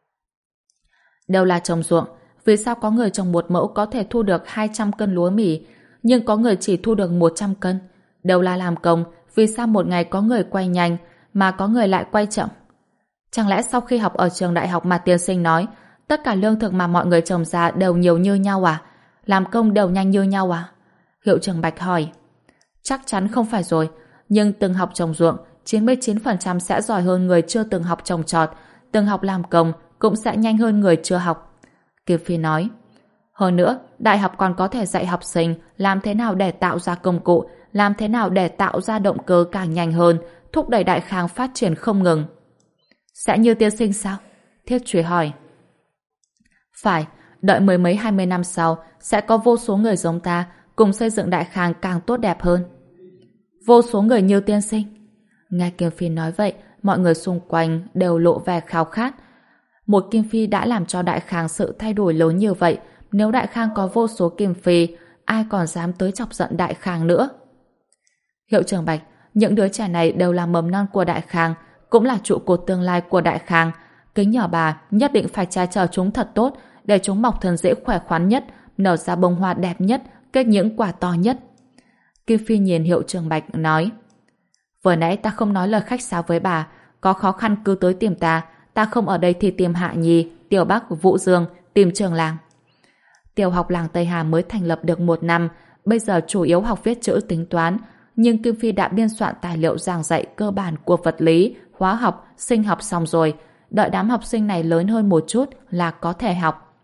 Đều là trồng ruộng, vì sao có người trồng một mẫu có thể thu được hai trăm cân lúa mì, nhưng có người chỉ thu được một trăm cân? Đều là làm công, vì sao một ngày có người quay nhanh mà có người lại quay chậm? Chẳng lẽ sau khi học ở trường đại học mà tiên sinh nói tất cả lương thực mà mọi người trồng ra đều nhiều như nhau à? Làm công đều nhanh như nhau à? Hiệu trưởng Bạch hỏi. Chắc chắn không phải rồi, nhưng từng học trồng ruộng chín mươi chín phần trăm sẽ giỏi hơn người chưa từng học trồng trọt, từng học làm công cũng sẽ nhanh hơn người chưa học. Kim Phi nói. Hơn nữa, đại học còn có thể dạy học sinh làm thế nào để tạo ra công cụ, làm thế nào để tạo ra động cơ càng nhanh hơn, thúc đẩy đại khang phát triển không ngừng. Sẽ như tiên sinh sao? Thiết Truy hỏi. Phải, đợi mười mấy hai mươi năm sau sẽ có vô số người giống ta cùng xây dựng đại khang càng tốt đẹp hơn. Vô số người như tiên sinh. Nghe Kim Phi nói vậy, mọi người xung quanh đều lộ vẻ khao khát. Một Kim Phi đã làm cho đại khang sự thay đổi lớn như vậy, nếu đại khang có vô số Kim Phi, ai còn dám tới chọc giận đại khang nữa? Hiệu trưởng Bạch, những đứa trẻ này đều là mầm non của đại khang, cũng là trụ cột tương lai của đại khang. Kính nhờ bà nhất định phải che chở chúng thật tốt, để chúng mọc thân rễ khỏe khoắn nhất, nở ra bông hoa đẹp nhất, kết những quả to nhất. Kim Phi nhìn hiệu trưởng Bạch nói. Vừa nãy ta không nói lời khách sáo với bà, có khó khăn cứ tới tìm ta, ta không ở đây thì tìm Hạ Nhi, Tiểu Bắc, Vũ Dương, tìm trường làng. Tiểu học làng Tây Hà mới thành lập được một năm, bây giờ chủ yếu học viết chữ tính toán, nhưng Kim Phi đã biên soạn tài liệu giảng dạy cơ bản của vật lý, hóa học, sinh học xong rồi, đợi đám học sinh này lớn hơn một chút là có thể học.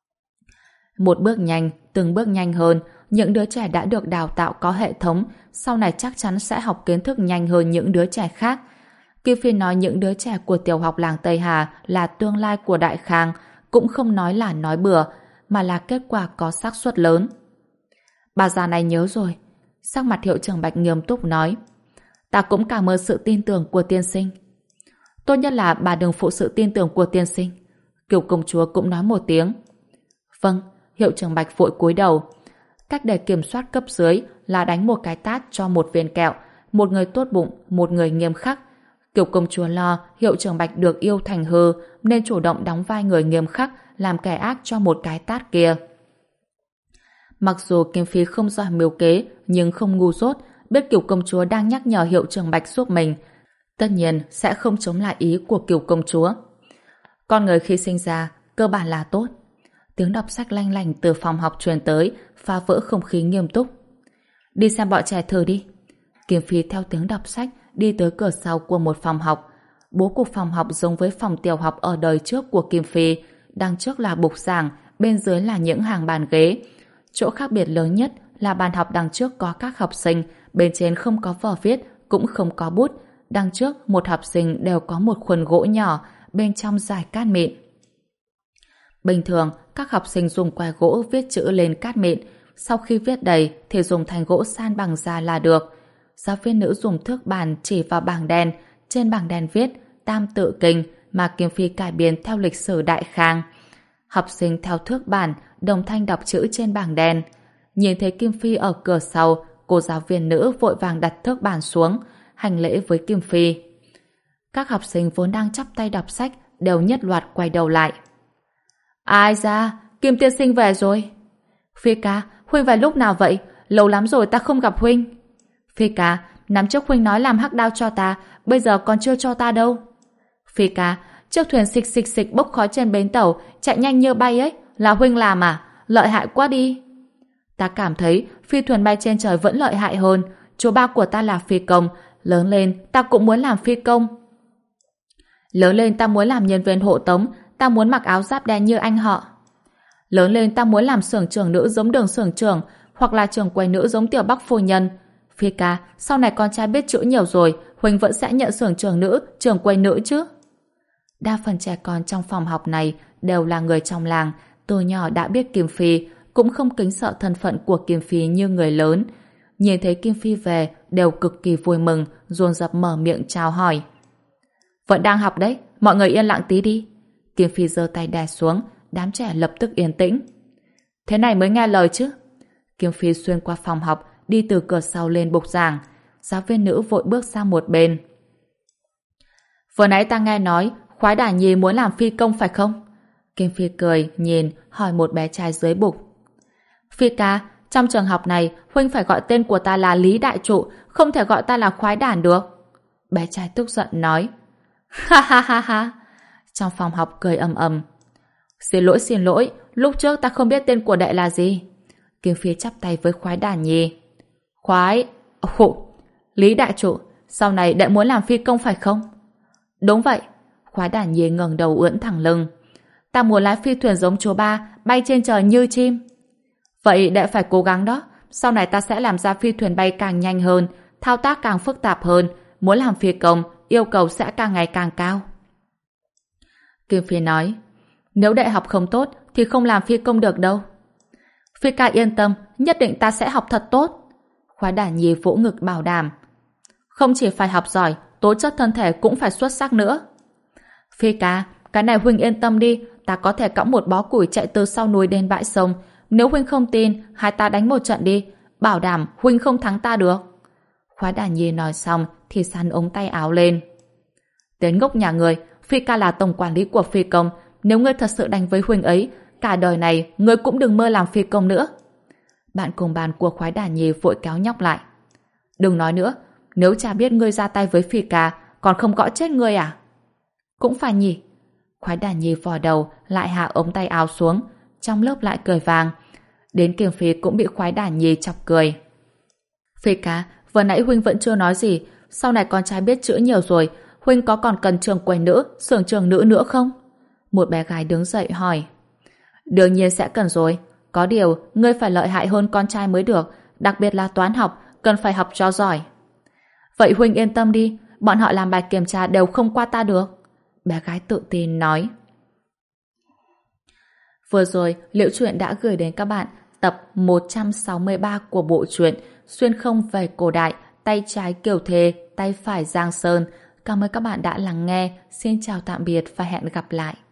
Một bước nhanh, từng bước nhanh hơn, những đứa trẻ đã được đào tạo có hệ thống, sau này chắc chắn sẽ học kiến thức nhanh hơn những đứa trẻ khác. Kim Phi nói những đứa trẻ của tiểu học làng Tây Hà là tương lai của đại khang, cũng không nói là nói bừa, mà là kết quả có xác suất lớn. Bà già này nhớ rồi. Sắc mặt hiệu trưởng Bạch nghiêm túc nói. Ta cũng cảm ơn sự tin tưởng của tiên sinh. Tốt nhất là bà đừng phụ sự tin tưởng của tiên sinh. Kiều công chúa cũng nói một tiếng. Vâng, hiệu trưởng Bạch vội cúi đầu. Cách để kiểm soát cấp dưới là đánh một cái tát cho một viên kẹo, một người tốt bụng, một người nghiêm khắc. Kiều công chúa lo hiệu trưởng Bạch được yêu thành hư nên chủ động đóng vai người nghiêm khắc làm kẻ ác cho một cái tát kia. Mặc dù Kim Phi không giỏi mưu kế nhưng không ngu dốt, biết Kiều công chúa đang nhắc nhở hiệu trưởng Bạch giúp mình, tất nhiên sẽ không chống lại ý của Kiều công chúa. Con người khi sinh ra cơ bản là tốt. Tiếng đọc sách lanh lành từ phòng học truyền tới, phá vỡ không khí nghiêm túc. Đi xem bọn trẻ thử đi. Kim Phi theo tiếng đọc sách đi tới cửa sau của một phòng học. Bố cục phòng học giống với phòng tiểu học ở đời trước của Kim Phi. Đằng trước là bục giảng, bên dưới là những hàng bàn ghế. Chỗ khác biệt lớn nhất là bàn học đằng trước có các học sinh, bên trên không có vở viết, cũng không có bút. Đằng trước một học sinh đều có một khuôn gỗ nhỏ, bên trong dải cát mịn. Bình thường, các học sinh dùng que gỗ viết chữ lên cát mịn, sau khi viết đầy thì dùng thành gỗ san bằng da là được. Giáo viên nữ dùng thước bàn chỉ vào bảng đen, trên bảng đen viết Tam Tự Kinh mà Kim Phi cải biến theo lịch sử Đại Khang. Học sinh theo thước bàn đồng thanh đọc chữ trên bảng đen. Nhìn thấy Kim Phi ở cửa sau, cô giáo viên nữ vội vàng đặt thước bàn xuống, hành lễ với Kim Phi. Các học sinh vốn đang chắp tay đọc sách đều nhất loạt quay đầu lại. Ai ra, Kim tiên sinh về rồi. Phi ca, Huynh về lúc nào vậy? Lâu lắm rồi ta không gặp Huynh. Phi ca, năm trước Huynh nói làm hắc đao cho ta, bây giờ còn chưa cho ta đâu. Phi ca, chiếc thuyền xịch xịch xịch bốc khói trên bến tàu, chạy nhanh như bay ấy, là Huynh làm à? Lợi hại quá đi. Ta cảm thấy phi thuyền bay trên trời vẫn lợi hại hơn. Chú ba của ta là phi công, lớn lên ta cũng muốn làm phi công. Lớn lên ta muốn làm nhân viên hộ tống, ta muốn mặc áo giáp đen như anh họ. Lớn lên ta muốn làm xưởng trưởng nữ giống Đường xưởng trưởng, hoặc là trưởng quầy nữ giống Tiểu Bắc phu nhân. Phi ca, sau này con trai biết chữ nhiều rồi, Huỳnh vẫn sẽ nhận xưởng trưởng nữ, trưởng quầy nữ chứ? Đa phần trẻ con trong phòng học này đều là người trong làng, từ nhỏ đã biết Kim Phi, cũng không kính sợ thân phận của Kim Phi như người lớn. Nhìn thấy Kim Phi về đều cực kỳ vui mừng, dồn dập mở miệng chào hỏi. Vẫn đang học đấy, mọi người yên lặng tí đi. Kim Phi giơ tay đè xuống, đám trẻ lập tức yên tĩnh. Thế này mới nghe lời chứ. Kiều Phi xuyên qua phòng học, đi từ cửa sau lên bục giảng. Giáo viên nữ vội bước sang một bên. Vừa nãy ta nghe nói Khoái Đản Nhi muốn làm phi công phải không? Kim Phi cười, nhìn, hỏi một bé trai dưới bục. Phi ca, trong trường học này, huynh phải gọi tên của ta là Lý Đại Trụ, không thể gọi ta là Khoái Đản được. Bé trai tức giận nói. Ha ha ha ha. Trong phòng học cười ầm ầm. Xin lỗi xin lỗi, lúc trước ta không biết tên của đệ là gì. Kim Phi chắp tay với Khoái Đản Nhi. Khoái, khụ, Lý Đại Trụ, sau này đệ muốn làm phi công phải không? Đúng vậy. Khoái Đản Nhi ngẩng đầu ưỡn thẳng lưng. Ta muốn lái phi thuyền giống chúa ba, bay trên trời như chim. Vậy đệ phải cố gắng đó, sau này ta sẽ làm ra phi thuyền bay càng nhanh hơn, thao tác càng phức tạp hơn, muốn làm phi công, yêu cầu sẽ càng ngày càng cao. Kim Phi nói, nếu đệ học không tốt thì không làm phi công được đâu. Phi ca yên tâm, nhất định ta sẽ học thật tốt. Khoái Đản Nhi vỗ ngực bảo đảm. Không chỉ phải học giỏi, tố chất thân thể cũng phải xuất sắc nữa. Phi ca, cái này huynh yên tâm đi, ta có thể cõng một bó củi chạy từ sau núi đến bãi sông. Nếu huynh không tin, hai ta đánh một trận đi, bảo đảm huynh không thắng ta được. Khoái Đản Nhi nói xong thì sắn ống tay áo lên. Đến ngốc nhà người, Phi ca là tổng quản lý của phi công, nếu ngươi thật sự đánh với huynh ấy, cả đời này ngươi cũng đừng mơ làm phi công nữa. Bạn cùng bàn của Khoái Đản Nhi vội kéo nhóc lại. Đừng nói nữa, nếu cha biết ngươi ra tay với Phi ca, còn không gõ chết ngươi à? Cũng phải nhỉ. Khoái Đản Nhi vò đầu, lại hạ ống tay áo xuống, trong lớp lại cười vàng. Đến Kiều Phi cũng bị Khoái Đản Nhi chọc cười. Phi ca, vừa nãy huynh vẫn chưa nói gì, sau này con trai biết chữ nhiều rồi, huynh có còn cần trường quầy nữ, xưởng trường nữ nữa không? Một bé gái đứng dậy hỏi. Đương nhiên sẽ cần rồi, có điều ngươi phải lợi hại hơn con trai mới được, đặc biệt là toán học, cần phải học cho giỏi. Vậy huynh yên tâm đi, bọn họ làm bài kiểm tra đều không qua ta được. Bé gái tự tin nói. Vừa rồi, Liễu Chuyện đã gửi đến các bạn tập một trăm sáu mươi ba của bộ truyện Xuyên không về cổ đại, tay trái Kiều Thề, tay phải Giang Sơn. Cảm ơn các bạn đã lắng nghe. Xin chào tạm biệt và hẹn gặp lại.